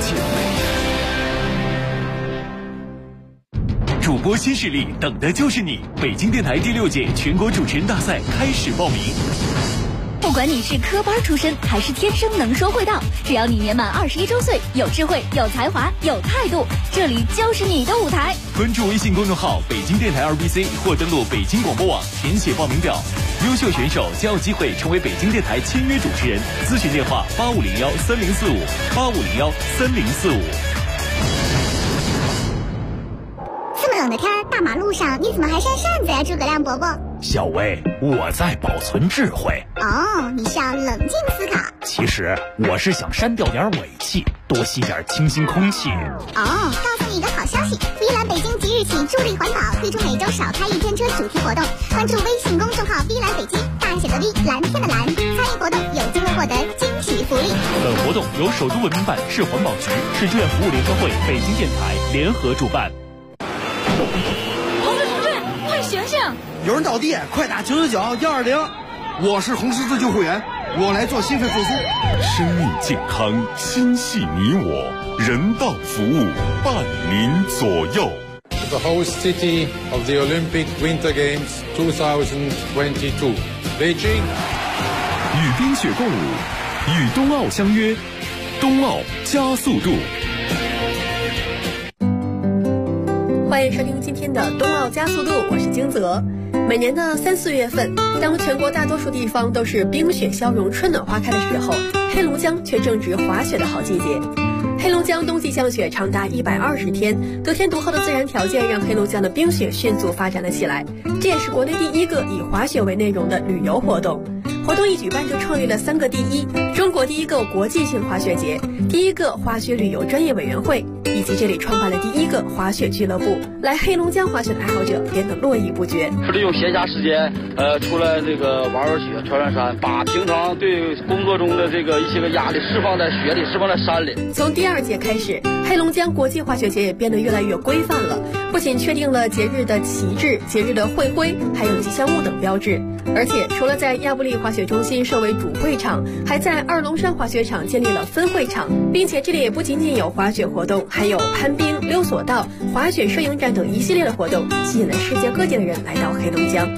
主播新势力，等的就是你！北京电台第6届全国主持人大赛开始报名。 不管你是科班出身还是天生能说会道，只要你年满21周岁，有智慧、有才华、有态度，这里就是你的舞台。 关注微信公众号北京电台2BC 或登录北京广播网填写报名表，优秀选手将有机会成为北京电台签约主持人。咨询电话85013045，85013045。 这么冷的天，大马路上你怎么还扇扇子呀，诸葛亮伯伯？ 小薇，我在保存智慧。 哦，你是要冷静思考。 其实我是想删掉点尾气，多吸点清新空气。 哦，告诉你一个好消息，V 蓝北京即日起助力环保，推出每周少开1天车主题活动。关注微信公众号 V 蓝北京，大写的 V， 蓝天的蓝，参与活动有机会获得惊喜福利。 本活动由首都文明办、市环保局、市志愿服务联合会、北京电台联合主办。 同志，快醒醒！ 有人倒地，快打999-120。我是红十字救护员，我来做心肺复苏。 生命健康，心系你我，人道服务伴您左右。 The host city of the Olympic Winter Games 2022, Beijing。 与冰雪共舞，与冬奥相约，冬奥加速度。 欢迎收听今天的冬奥加速度，我是金泽。每年的3、4月份，当全国大多数地方都是冰雪消融、春暖花开的时候，黑龙江却正值滑雪的好季节。黑龙江冬季降雪长达120天，得天独厚的自然条件让黑龙江的冰雪迅速发展了起来，这也是国内第一个以滑雪为内容的旅游活动。活动一举办就创立了3个第一：中国第一个国际性滑雪节，第一个滑雪旅游专业委员会，以及这里创办了第一个滑雪俱乐部。来黑龙江滑雪的爱好者变得络绎不绝。 利用闲暇时间，出来这个玩雪、穿山，把平常对工作中的这个一些个压力释放在雪里，释放在山里。 从第2届开始，黑龙江国际滑雪节也变得越来越规范了，不仅确定了节日的旗帜、节日的会徽，还有吉祥物等标志。而且除了在亚布力滑雪中心设为主会场，还在二龙山滑雪场建立了分会场，并且这里也不仅仅有滑雪活动，还有攀冰、溜索道、滑雪摄影展等一系列的活动，吸引了世界各地的人来到黑龙江。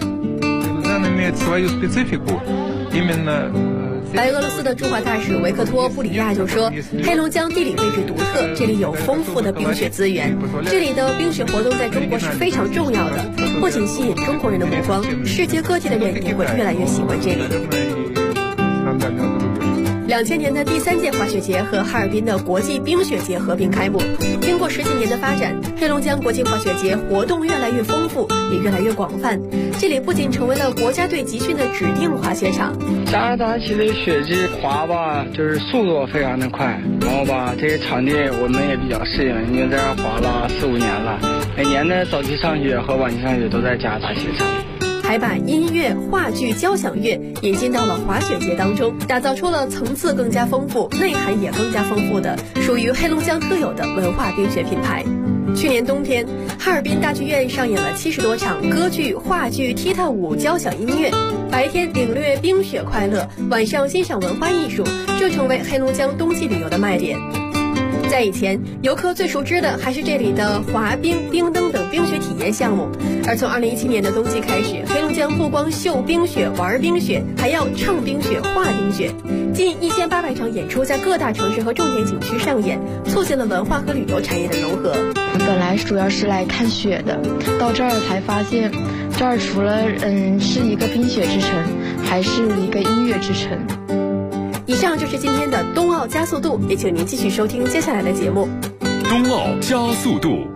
白俄罗斯的驻华大使维克托·布里亚就说，黑龙江地理位置独特，这里有丰富的冰雪资源，这里的冰雪活动在中国是非常重要的，不仅吸引中国人的目光，世界各地的人也会越来越喜欢这里。2000年的第3届滑雪节和哈尔滨的国际冰雪节合并开幕。经过10几年的发展，黑龙江国际滑雪节活动越来越丰富，也越来越广泛。这里不仅成为了国家队集训的指定滑雪场， 加拿大起的雪季滑吧，就是速度非常的快，然后吧，这些场地我们也比较适应，因为在这滑了4、5年了，每年的早期上雪和晚期上雪都在加大雪场。 还把音乐、话剧、交响乐引进到了滑雪节当中，打造出了层次更加丰富、内涵也更加丰富的属于黑龙江特有的文化冰雪品牌。 去年冬天，哈尔滨大剧院上演了70多场歌剧、话剧、踢踏舞、交响音乐。白天领略冰雪快乐，晚上欣赏文化艺术，这成为黑龙江冬季旅游的卖点。在以前，游客最熟知的还是这里的滑冰、冰灯等冰雪体验项目。而从2017年的冬季开始，黑龙江不光秀冰雪、玩冰雪，还要唱冰雪、画冰雪。近1800场演出在各大城市和重点景区上演，促进了文化和旅游产业的融合。 本来主要是来看雪的，到这儿才发现，这儿除了是一个冰雪之城，还是一个音乐之城。 以上就是今天的冬奥加速度，也请您继续收听接下来的节目。 冬奥加速度，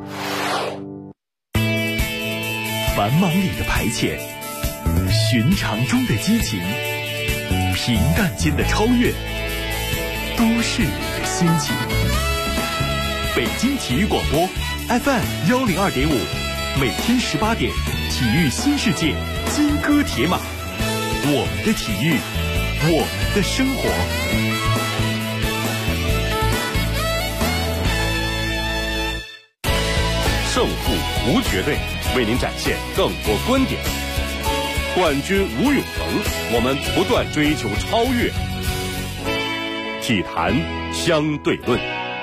繁忙里的排遣，寻常中的激情，平淡间的超越，都市里的心情。北京体育广播 FM102.5，每天18点，体育新世界，金戈铁马，我们的体育，我们的生活。 胜负无绝对，为您展现更多观点。冠军无永恒，我们不断追求超越。体坛相对论。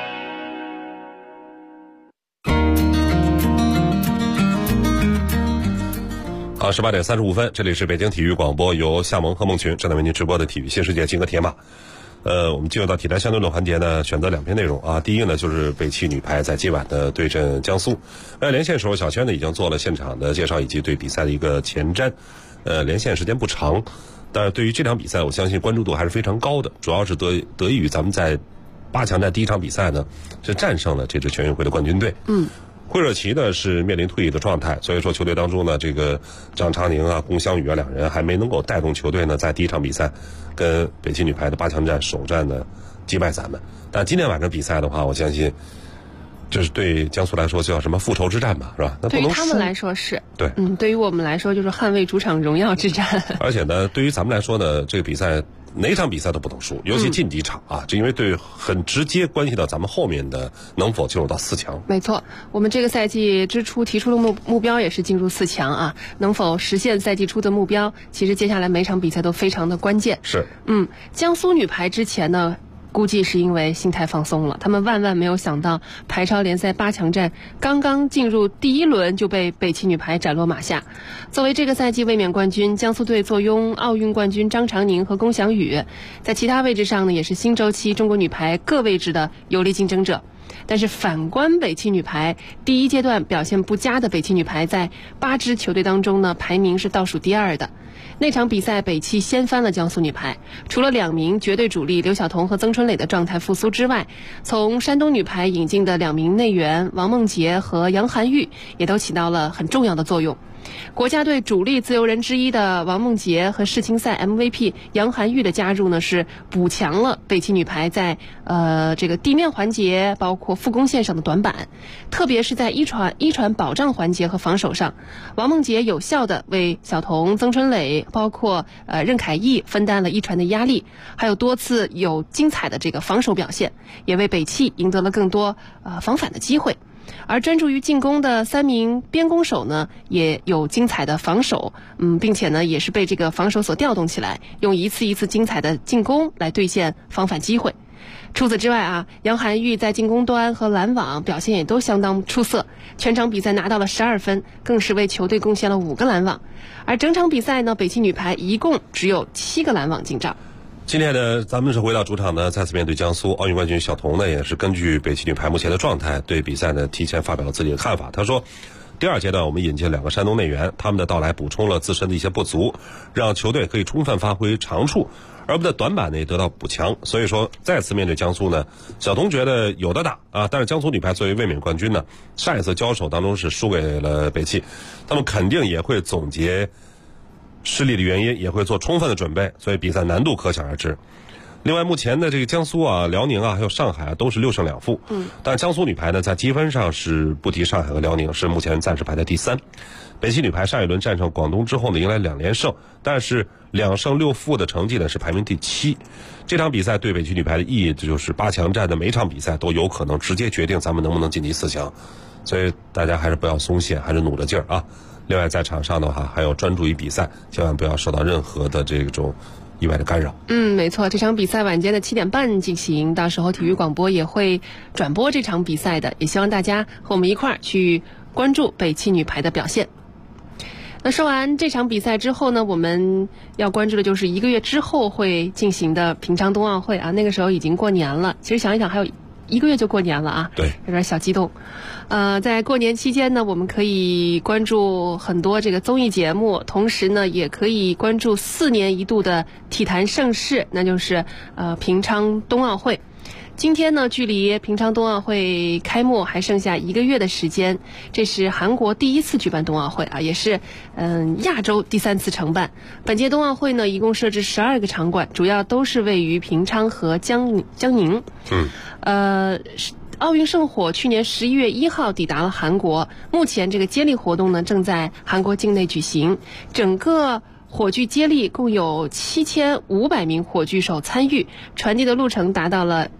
好，18点35分，这里是北京体育广播，由夏萌和孟群正在为您直播的体育新世界金戈铁马。我们进入到体坛相对论环节呢，选择2篇内容啊。第一个呢，就是北汽女排在今晚的对阵江苏。连线时候，小轩呢已经做了现场的介绍以及对比赛的一个前瞻。连线时间不长，但是对于这场比赛，我相信关注度还是非常高的，主要是得益于咱们在8强战第一场比赛呢是战胜了这支全运会的冠军队。惠若琪呢是面临退役的状态，所以说球队当中呢，这个张常宁啊、龚翔宇啊2人还没能够带动球队呢在第一场比赛跟北汽女排的8强战首战呢击败咱们。但今天晚上比赛的话，我相信就是对江苏来说叫什么复仇之战吧，是吧？那不能对于他们来说是， 对， 对于我们来说就是捍卫主场荣耀之战。 而且呢，对于咱们来说呢，这个比赛哪场比赛都不能输，尤其晋级场啊，这因为对很直接关系到咱们后面的能否进入到4强。 没错，我们这个赛季之初提出的目标也是进入4强啊，能否实现赛季初的目标，其实接下来每场比赛都非常的关键。 是， 江苏女排之前呢，估计是因为心态放松了，他们万万没有想到排超联赛8强战刚刚进入第1轮就被北汽女排斩落马下。作为这个赛季卫冕冠军，江苏队坐拥奥运冠军张常宁和龚翔宇，在其他位置上呢也是新周期中国女排各位置的有力竞争者。但是反观北汽女排，第一阶段表现不佳的北汽女排在8支球队当中呢排名是倒数第2的。那场比赛北汽掀翻了江苏女排，除了2名绝对主力刘晓彤和曾春蕾的状态复苏之外，从山东女排引进的2名内援王梦洁和杨涵玉也都起到了很重要的作用。国家队主力自由人之一的王梦洁和世青赛 MVP 杨涵玉的加入呢，是补强了北汽女排在这个地面环节包括复攻线上的短板，特别是在一传保障环节和防守上，王梦洁有效的为小童、曾春蕾包括任凯毅分担了一传的压力，还有多次有精彩的这个防守表现，也为北汽赢得了更多防反的机会。而专注于进攻的3名边攻手呢，也有精彩的防守，并且呢，也是被这个防守所调动起来，用一次一次精彩的进攻来兑现防反机会。除此之外啊，杨涵玉在进攻端和拦网表现也都相当出色，全场比赛拿到了12分，更是为球队贡献了5个拦网。而整场比赛呢，北汽女排一共只有7个拦网进账。 今天呢，咱们是回到主场呢，再次面对江苏。奥运冠军小童呢，也是根据北汽女排目前的状态，对比赛呢提前发表了自己的看法。他说，第2阶段我们引进2个山东内援，他们的到来补充了自身的一些不足，让球队可以充分发挥长处，而我们的短板呢也得到补强。所以说，再次面对江苏呢，小童觉得有的打啊。但是江苏女排作为卫冕冠军呢，上一次交手当中是输给了北汽，他们肯定也会总结失利的原因，也会做充分的准备，所以比赛难度可想而知。 另外，目前的这个江苏啊、辽宁啊，还有上海啊，都是6胜2负。但江苏女排呢，在积分上是不敌上海和辽宁，是目前暂时排在第3。北汽女排上一轮战胜广东之后呢，迎来2连胜，但是2胜6负的成绩呢是排名第7。这场比赛对北汽女排的意义，这就是8强战的每场比赛都有可能直接决定咱们能不能晋级4强，所以大家还是不要松懈，还是努着劲儿啊。另外，在场上的话，还要专注于比赛，千万不要受到任何的这种意外的干扰。 没错，这场比赛晚间的7点半进行，到时候体育广播也会转播这场比赛的，也希望大家和我们一块儿去关注北汽女排的表现。那说完这场比赛之后呢，我们要关注的就是1个月之后会进行的平昌冬奥会啊，那个时候已经过年了。其实想一想，还有1个月就过年了啊， 对， 有点小激动。在过年期间呢，我们可以关注很多这个综艺节目，同时呢，也可以关注4年一度的体坛盛事，那就是平昌冬奥会。今天呢，距离平昌冬奥会开幕还剩下1个月的时间。这是韩国第1次举办冬奥会啊，也是亚洲第3次承办。本届冬奥会呢，一共设置12个场馆，主要都是位于平昌和江宁。奥运圣火去年11月1号抵达了韩国，目前这个接力活动呢正在韩国境内举行。整个火炬接力共有7500名火炬手参与，传递的路程达到了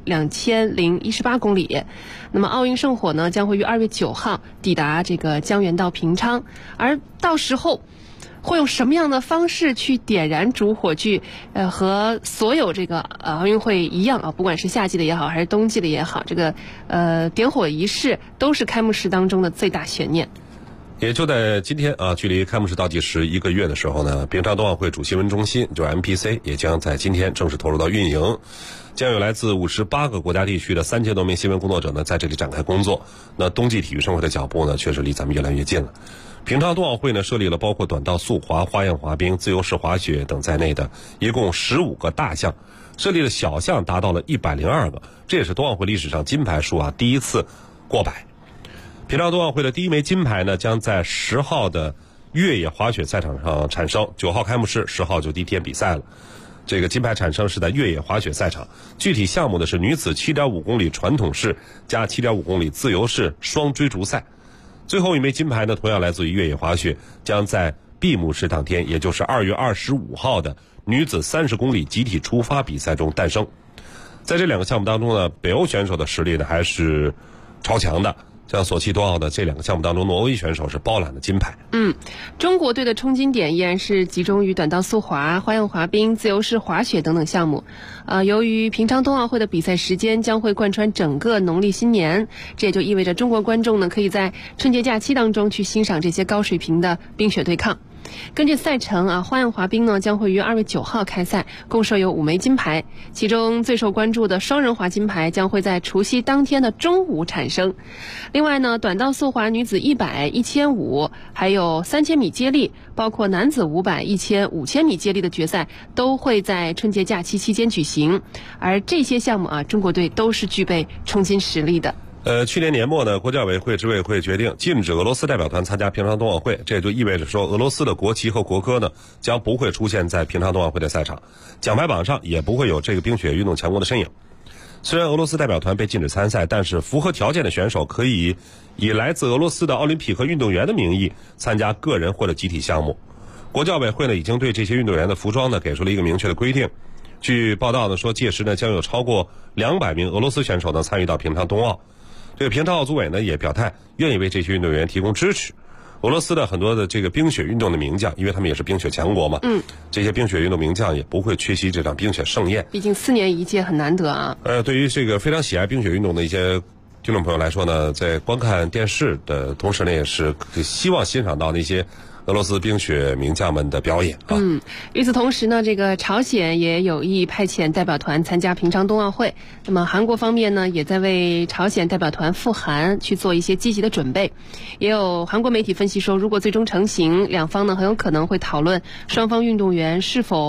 2018公里。那么奥运圣火呢将会于2月9号抵达这个江原道平昌，而到时候会用什么样的方式去点燃主火炬？和所有这个奥运会一样啊，不管是夏季的也好，还是冬季的也好，这个点火仪式都是开幕式当中的最大悬念。 也就在今天啊，距离开幕式倒计时1个月的时候呢，平昌冬奥会主新闻中心就是 MPC 也将在今天正式投入到运营，将有来自58个国家地区的3000多名新闻工作者呢在这里展开工作。那冬季体育盛会的脚步呢，确实离咱们越来越近了。平昌冬奥会呢设立了包括短道速滑、花样滑冰、自由式滑雪等在内的一共15个大项，设立的小项达到了102个，这也是冬奥会历史上金牌数啊第1次过百。平昌冬奥会的第1枚金牌呢，将在10号的越野滑雪赛场上产生，9号开幕式，10号就第1天比赛了。这个金牌产生是在越野滑雪赛场，具体项目的是女子7.5公里传统式加7.5公里自由式双追逐赛。最后1枚金牌呢，同样来自于越野滑雪，将在闭幕式当天，也就是2月25号的女子30公里集体出发比赛中诞生。在这2个项目当中呢，北欧选手的实力呢还是超强的。像索契冬奥的这2个项目当中，挪威选手是包揽了金牌。 中国队的冲金点依然是集中于短道速滑、花样滑冰、自由式滑雪等等项目。由于平昌冬奥会的比赛时间将会贯穿整个农历新年，这也就意味着中国观众呢可以在春节假期当中去欣赏这些高水平的冰雪对抗。根据赛程啊，花样滑冰呢将会于2月9号开赛，共设有5枚金牌，其中最受关注的双人滑金牌将会在除夕当天的中午产生。另外呢，短道速滑女子100、1500，还有3000米接力，包括男子500、1000、5000米接力的决赛都会在春节假期期间举行。而这些项目啊，中国队都是具备冲金实力的。 去年年末呢，国际奥委会执委会决定禁止俄罗斯代表团参加平昌冬奥会，这也就意味着说，俄罗斯的国旗和国歌呢将不会出现在平昌冬奥会的赛场，奖牌榜上也不会有这个冰雪运动强国的身影。虽然俄罗斯代表团被禁止参赛，但是符合条件的选手可以以来自俄罗斯的奥林匹克运动员的名义参加个人或者集体项目。国际奥委会呢已经对这些运动员的服装呢给出了一个明确的规定。据报道呢说，届时呢将有超过200名俄罗斯选手呢参与到平昌冬奥。这个平昌奥组委呢也表态愿意为这些运动员提供支持。俄罗斯的很多的这个冰雪运动的名将，因为他们也是冰雪强国嘛，这些冰雪运动名将也不会缺席这场冰雪盛宴。 毕竟4年一届很难得啊。 对于这个非常喜爱冰雪运动的一些听众朋友来说呢，在观看电视的同时呢，也是希望欣赏到那些俄罗斯冰雪名将们的表演啊。 与此同时呢，这个朝鲜也有意派遣代表团参加平昌冬奥会。那么韩国方面呢，也在为朝鲜代表团赴韩去做一些积极的准备。也有韩国媒体分析说，如果最终成行，两方呢很有可能会讨论双方运动员是否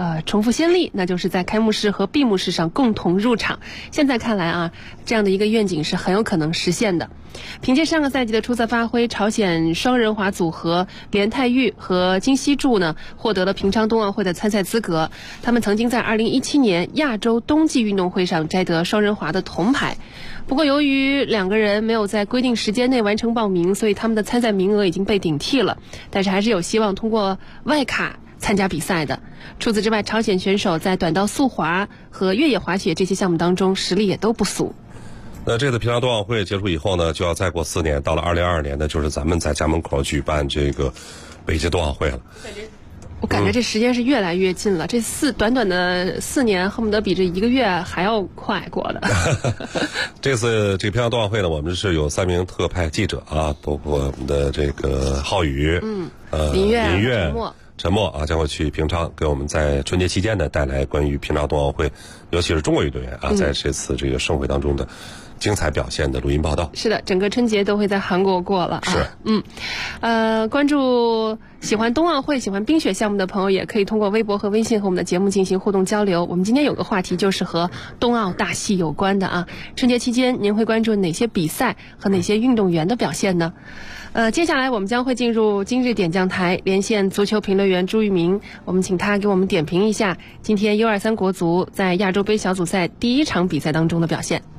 重复先例，那就是在开幕式和闭幕式上共同入场。现在看来啊，这样的一个愿景是很有可能实现的。凭借上个赛季的出色发挥，朝鲜双人滑组合连泰玉和金熙柱呢获得了平昌冬奥会的参赛资格。他们曾经在2017年亚洲冬季运动会上摘得双人滑的铜牌。不过由于两个人没有在规定时间内完成报名，所以他们的参赛名额已经被顶替了，但是还是有希望通过外卡参加比赛的。除此之外，朝鲜选手在短道速滑和越野滑雪这些项目当中实力也都不俗。 那这次平昌冬奥会结束以后呢，就要再过4年，到了2022年呢，就是咱们在家门口举办这个北京冬奥会了。 我感觉这时间是越来越近了，这短短的4年，恨不得比这1个月还要快过的。 这次这个平昌冬奥会呢，我们是有3名特派记者啊，包括我们的这个浩宇、 林月、 陈默啊，将会去平昌，给我们在春节期间呢带来关于平昌冬奥会，尤其是中国运动员啊，在这次这个盛会当中的精彩表现的录音报道。 是的，整个春节都会在韩国过了啊。是，关注喜欢冬奥会、喜欢冰雪项目的朋友，也可以通过微博和微信和我们的节目进行互动交流。我们今天有个话题就是和冬奥大戏有关的啊。春节期间您会关注哪些比赛和哪些运动员的表现呢？接下来我们将会进入今日点将台，连线足球评论员朱玉明，我们请他给我们点评一下今天 U23 国足在亚洲杯小组赛第1场比赛当中的表现。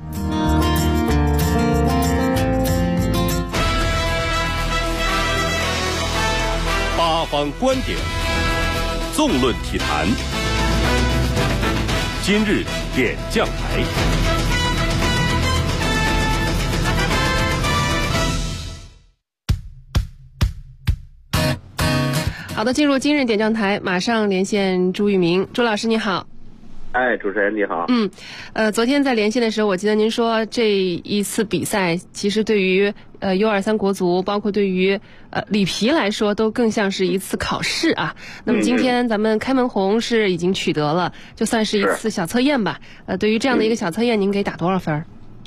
八方观点，纵论体坛，今日点将台。 好的，进入今日点将台，马上连线朱玉明。朱老师你好。 主持人你好。 昨天在连线的时候，我记得您说这一次比赛其实对于U23 国足，包括对于里皮来说，都更像是一次考试啊。那么今天咱们开门红是已经取得了，就算是一次小测验吧。对于这样的一个小测验，您给打多少分？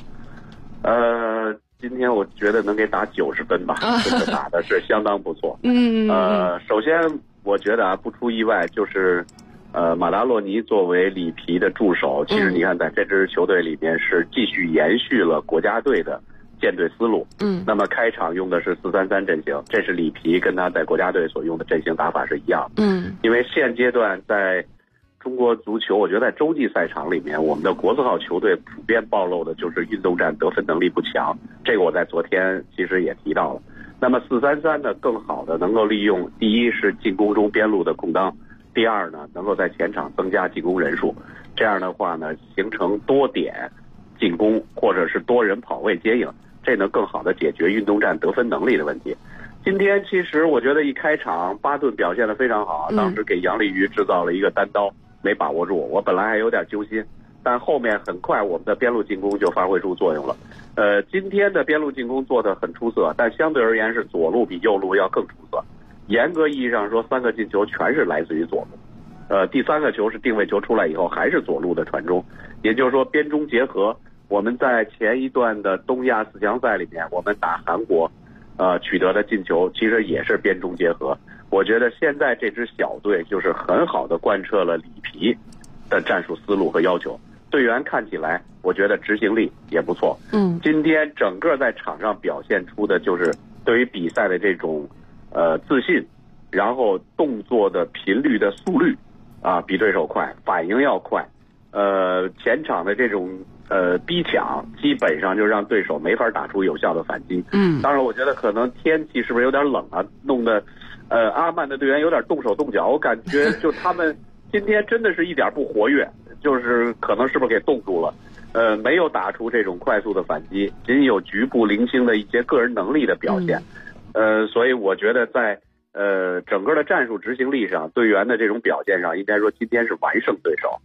今天我觉得能给打90分吧，这个打的是相当不错。首先我觉得不出意外，就是马达洛尼作为里皮的助手，其实你看在这支球队里面是继续延续了国家队的建队思路。那么开场用的是4-3-3阵型，这是里皮跟他在国家队所用的阵型打法是一样的。因为现阶段在中国足球，我觉得在洲际赛场里面，我们的国字号球队普遍暴露的就是运动战得分能力不强，这个我在昨天其实也提到了。那么4-3-3呢，更好的能够利用第一是进攻中边路的空当，第二呢能够在前场增加进攻人数，这样的话呢形成多点进攻或者是多人跑位接应，这能更好的解决运动战得分能力的问题。今天其实我觉得一开场巴顿表现得非常好，当时给杨立瑜制造了一个单刀，没把握住，我本来还有点揪心，但后面很快我们的边路进攻就发挥出作用了。今天的边路进攻做得很出色，但相对而言是左路比右路要更出色。严格意义上说，3个进球全是来自于左路。第3个球是定位球出来以后还是左路的传中，也就是说边中结合。我们在前一段的东亚4强赛里面，我们打韩国取得的进球其实也是边中结合。我觉得现在这支小队就是很好的贯彻了里皮的战术思路和要求，队员看起来我觉得执行力也不错。今天整个在场上表现出的就是对于比赛的这种自信，然后动作的频率的速率比对手快，反应要快，前场的这种逼抢基本上就让对手没法打出有效的反击。当然我觉得可能天气是不是有点冷啊，弄得阿曼的队员有点动手动脚，我感觉就他们今天真的是一点不活跃，就是可能是不是给冻住了，没有打出这种快速的反击，仅有局部零星的一些个人能力的表现。所以我觉得在整个的战术执行力上，队员的这种表现上，应该说今天是完胜对手。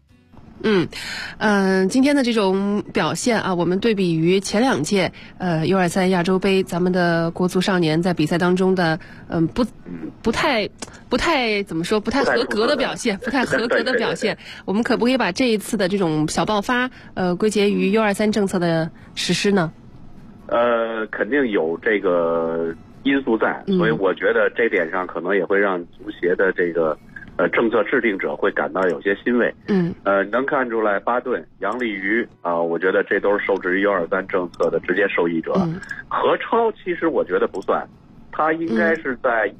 今天的这种表现啊，我们对比于前2届U23亚洲杯，咱们的国足少年在比赛当中的不太怎么说，不太合格的表现，不太合格的表现，我们可不可以把这一次的这种小爆发归结于U23政策的实施呢？ 肯定有这个因素在，所以我觉得这点上可能也会让足协的这个政策制定者会感到有些欣慰。能看出来巴顿、杨立瑜我觉得这都是受制于123政策的直接受益者。何超其实我觉得不算，他应该是在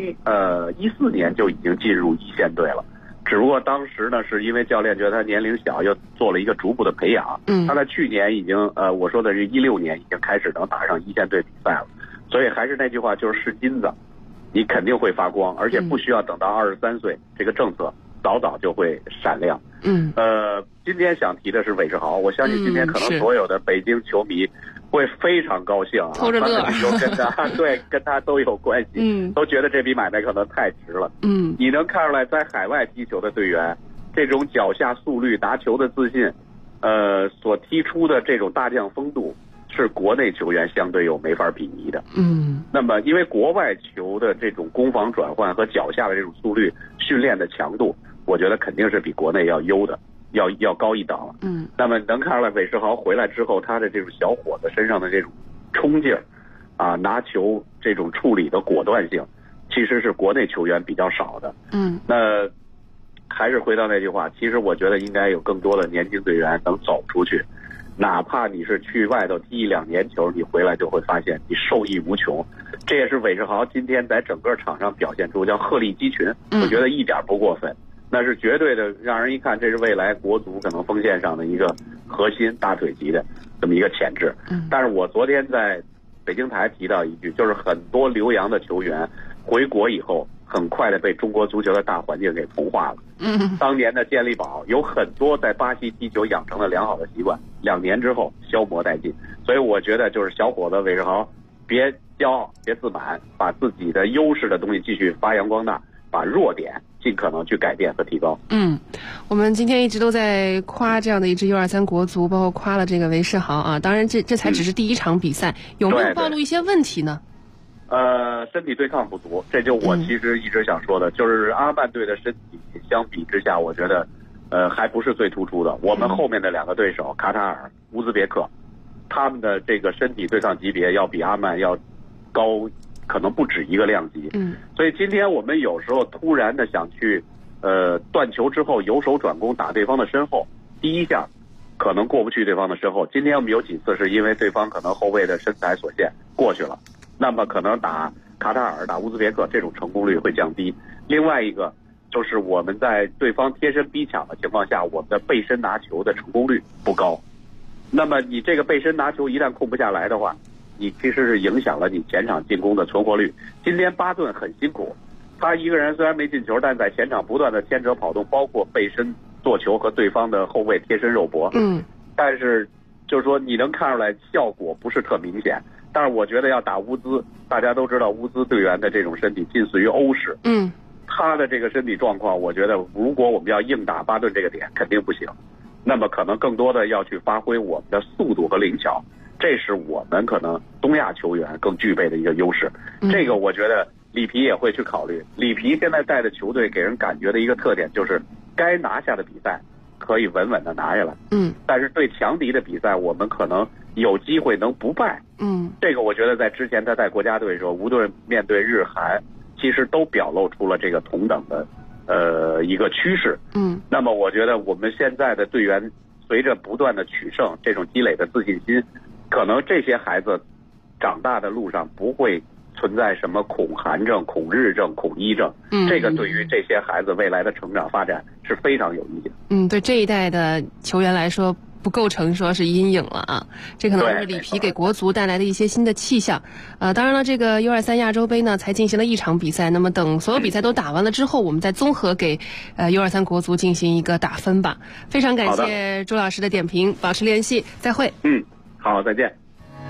14年就已经进入一线队了。只不过当时呢，是因为教练觉得他年龄小，又做了一个逐步的培养。他在去年已经我说的是16年已经开始能打上一线队比赛了。所以还是那句话，就是是金子，你肯定会发光，而且不需要等到23岁，这个政策早早就会闪亮。今天想提的是韦世豪，我相信今天可能所有的北京球迷会非常高兴偷着乐， 跟他都有关系，都觉得这笔买卖可能太值了。你能看出来，在海外踢球的队员，这种脚下速率、拿球的自信，所踢出的这种大将风度，是国内球员相对又没法比拟的。那么因为国外球的这种攻防转换和脚下的这种速率训练的强度，我觉得肯定是比国内要优的，要高一等了。那么能看出来韦世豪回来之后，他的这种小伙子身上的这种冲劲儿拿球这种处理的果断性，其实是国内球员比较少的。那还是回到那句话，其实我觉得应该有更多的年轻队员能走出去，哪怕你是去外头踢1-2年球，你回来就会发现你受益无穷。这也是韦世豪今天在整个场上表现出叫鹤立鸡群，我觉得一点不过分。那是绝对的，让人一看这是未来国足可能锋线上的一个核心大腿级的这么一个潜质。但是我昨天在北京台提到一句，就是很多留洋的球员回国以后，很快的被中国足球的大环境给同化了。当年的健力宝有很多在巴西踢球养成了良好的习惯，2年之后消磨殆尽。所以我觉得就是小伙子韦世豪，别骄傲，别自满，把自己的优势的东西继续发扬光大，把弱点尽可能去改变和提高。 我们今天一直都在夸这样的一支U23国足，包括夸了这个韦世豪啊。当然这才只是第一场比赛，有没有暴露一些问题呢？ 身体对抗不足，这就我其实一直想说的，就是阿曼队的身体相比之下，我觉得还不是最突出的。我们后面的2个对手卡塔尔、乌兹别克，他们的这个身体对抗级别要比阿曼要高，可能不止一个量级。所以今天我们有时候突然的想去断球之后由守转攻打对方的身后，第一下可能过不去对方的身后。今天我们有几次是因为对方可能后卫的身材所限过去了，那么可能打卡塔尔、打乌兹别克这种成功率会降低。另外一个就是我们在对方贴身逼抢的情况下，我们的背身拿球的成功率不高。那么你这个背身拿球一旦控不下来的话，你其实是影响了你前场进攻的存活率。今天巴顿很辛苦，他一个人虽然没进球，但在前场不断的牵扯跑动，包括背身做球和对方的后卫贴身肉搏。但是就是说你能看出来效果不是特明显。但是我觉得要打乌兹，大家都知道乌兹队员的这种身体近似于欧式。他的这个身体状况，我觉得如果我们要硬打巴顿这个点肯定不行。那么可能更多的要去发挥我们的速度和灵巧，这是我们可能东亚球员更具备的一个优势。这个我觉得里皮也会去考虑。里皮现在带的球队给人感觉的一个特点就是该拿下的比赛可以稳稳的拿下来。但是对强敌的比赛我们可能有机会能不败。这个我觉得在之前他带国家队的时候，无论面对日韩，其实都表露出了这个同等的一个趋势。那么我觉得我们现在的队员随着不断的取胜，这种积累的自信心，可能这些孩子长大的路上不会存在什么恐韩症、恐日症、恐伊症。这个对于这些孩子未来的成长发展是非常有意义的。 对这一代的球员来说，不构成说是阴影了啊，这可能是里皮给国足带来的一些新的气象。当然了，这个 U23 亚洲杯呢才进行了1场比赛，那么等所有比赛都打完了之后，我们再综合给U23 国足进行一个打分吧。非常感谢朱老师的点评，保持联系，再会。 好，再见。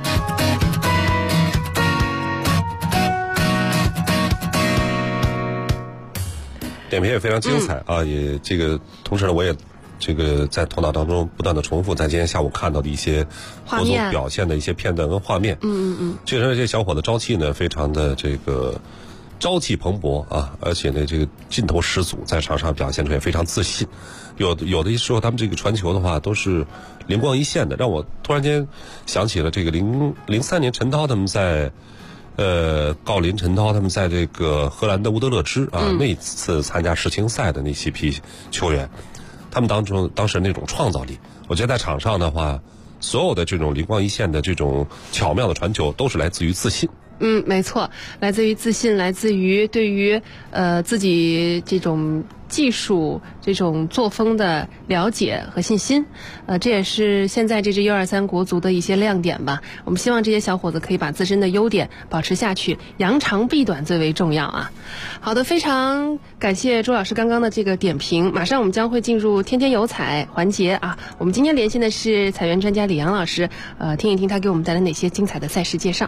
点评也非常精彩也这个同时呢，我也这个在头脑当中不断的重复在今天下午看到的一些国足表现的一些片段跟画面。确实这些小伙子朝气呢非常的这个朝气蓬勃而且呢这个劲头十足，在场上表现出来非常自信。有的时候他们这个传球的话都是灵光一现的，让我突然间想起了这个03年陈涛他们在郜林、陈涛他们在这个荷兰的乌德勒支那次参加世青赛的那些批球员，他们当时那种创造力，我觉得在场上的话，所有的这种灵光一现的这种巧妙的传球，都是来自于自信。 没错，来自于自信，来自于对于自己这种技术、这种作风的了解和信心。这也是现在这支U23国足的一些亮点吧。我们希望这些小伙子可以把自身的优点保持下去，扬长避短最为重要啊。好的，非常感谢周老师刚刚的这个点评。马上我们将会进入天天有彩环节啊。我们今天连线的是彩员专家李阳老师，听一听他给我们带来哪些精彩的赛事介绍。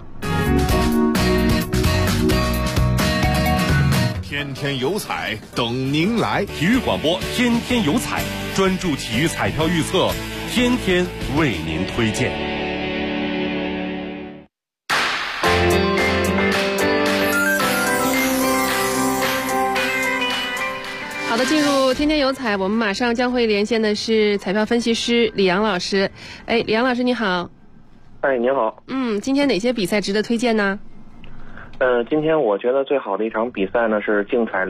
天天有彩等您来，体育广播天天有彩，专注体育彩票预测，天天为您推荐。 好的，进入天天有彩，我们马上将会连线的是彩票分析师李阳老师。李阳老师你好。 你好。 今天哪些比赛值得推荐呢？ 今天我觉得最好的一场比赛呢是竞彩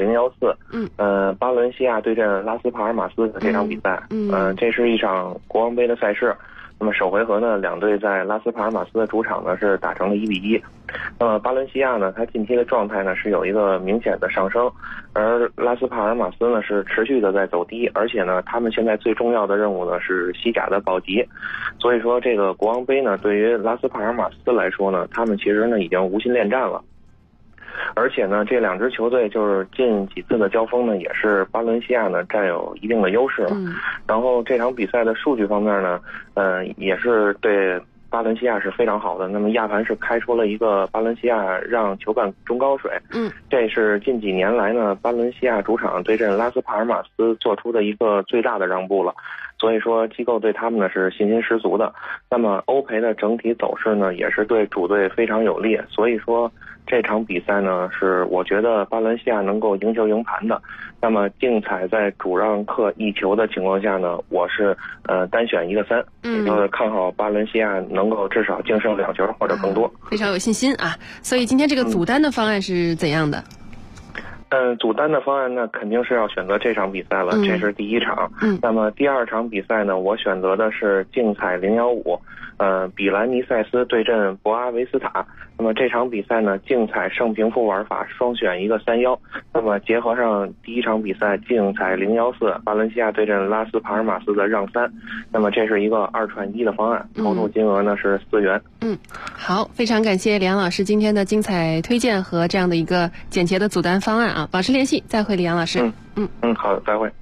014，巴伦西亚对阵拉斯帕尔马斯的这场比赛，这是一场国王杯的赛事。那么首回合呢，两队在拉斯帕尔马斯的主场呢是打成了1-1。那么巴伦西亚呢，它近期的状态呢是有一个明显的上升，而拉斯帕尔马斯呢是持续的在走低，而且呢，他们现在最重要的任务呢是西甲的保级。所以说，这个国王杯呢，对于拉斯帕尔马斯来说呢，他们其实呢已经无心恋战了。而且呢，这两支球队就是近几次的交锋呢，也是巴伦西亚呢占有一定的优势了。然后这场比赛的数据方面呢，也是对巴伦西亚是非常好的。那么亚盘是开出了一个巴伦西亚让球半中高水，这是近几年来呢巴伦西亚主场对阵拉斯帕尔马斯做出的一个最大的让步了。所以说机构对他们呢是信心十足的。那么欧培的整体走势呢也是对主队非常有利，所以说这场比赛呢是我觉得巴伦西亚能够赢球赢盘的。那么竞彩在主让客1球的情况下呢，我是单选1个3，也就是看好巴伦西亚能够至少净胜2球或者更多。 非常有信心啊！所以今天这个组单的方案是怎样的？ 组单的方案呢，肯定是要选择这场比赛了，这是第一场。那么第二场比赛呢，我选择的是竞彩015，比兰尼塞斯对阵博阿维斯塔。那么这场比赛呢，竞彩胜平负玩法，双选1个3-1。那么结合上第一场比赛竞彩014，巴伦西亚对阵拉斯帕尔马斯的让3，那么这是一个2串1的方案，投注金额呢是4元。 好，非常感谢李阳老师今天的精彩推荐和这样的一个简洁的组单方案啊！保持联系，再会，李阳老师。 好的，再会。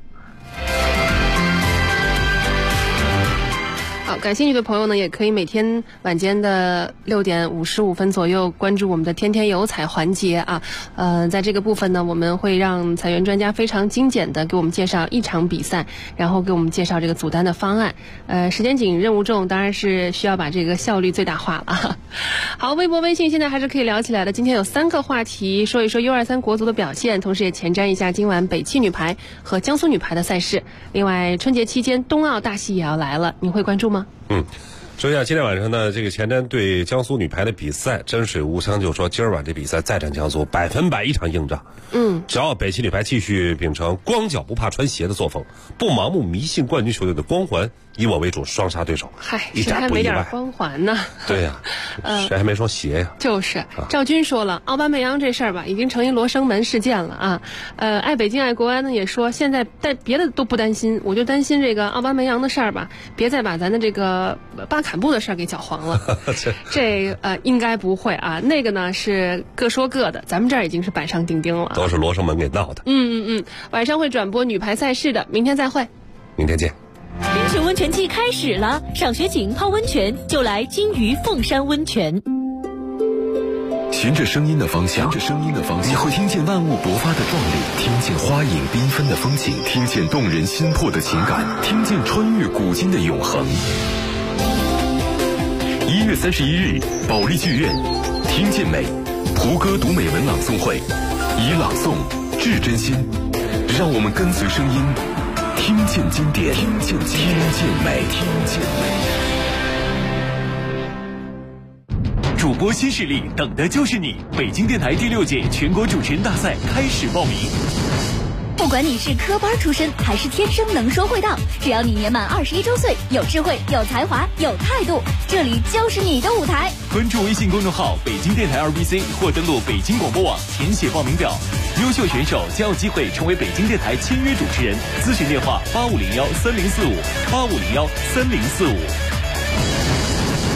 好，感兴趣的朋友呢，也可以每天晚间的6点55分左右关注我们的天天有彩环节啊。在这个部分呢，我们会让彩员专家非常精简的给我们介绍一场比赛，然后给我们介绍这个组单的方案。时间紧，任务重，当然是需要把这个效率最大化了。好，微博、微信现在还是可以聊起来的。今天有3个话题，说一说U23国足的表现，同时也前瞻一下今晚北汽女排和江苏女排的赛事。另外，春节期间冬奥大戏也要来了，您会关注吗？ 说一下今天晚上呢，这个前瞻对江苏女排的比赛，真水无香就说今儿晚这比赛再战江苏，100%一场硬仗。只要北汽女排继续秉承光脚不怕穿鞋的作风，不盲目迷信冠军球队的光环，以我为主双杀对手，一点不意外。谁还没点光环呢？ 对呀，谁还没双鞋呀？ 就是赵军说了，奥巴梅扬这事儿吧，已经成一罗生门事件了啊。爱北京爱国安呢也说，现在别的都不担心，我就担心这个奥巴梅扬的事儿吧，别再把咱的这个巴坎布的事儿给搅黄了。这应该不会啊，那个呢是各说各的，咱们这儿已经是板上钉钉了， 都是罗生门给闹的。 晚上会转播女排赛事的，明天再会。 明天见。 冰雪温泉季开始了，赏雪景泡温泉就来金鱼凤山温泉。 循着声音的方向，你会听见万物勃发的壮丽，听见花影缤纷的风景，听见动人心魄的情感，听见穿越古今的永恒。1月31日，保利剧院，听见美，胡歌读美文朗诵会，以朗诵致真心，让我们跟随声音，听见经典，听见美，听见美。 主播播新势力，等的就是你！北京电台第6届全国主持人大赛开始报名。 不管你是科班出身还是天生能说会道，只要你年满21周岁，有智慧、有才华、有态度，这里就是你的舞台。 关注微信公众号北京电台 RBC 或登录北京广播网填写报名表，优秀选手将有机会成为北京电台签约主持人。咨询电话：85013045，85013045。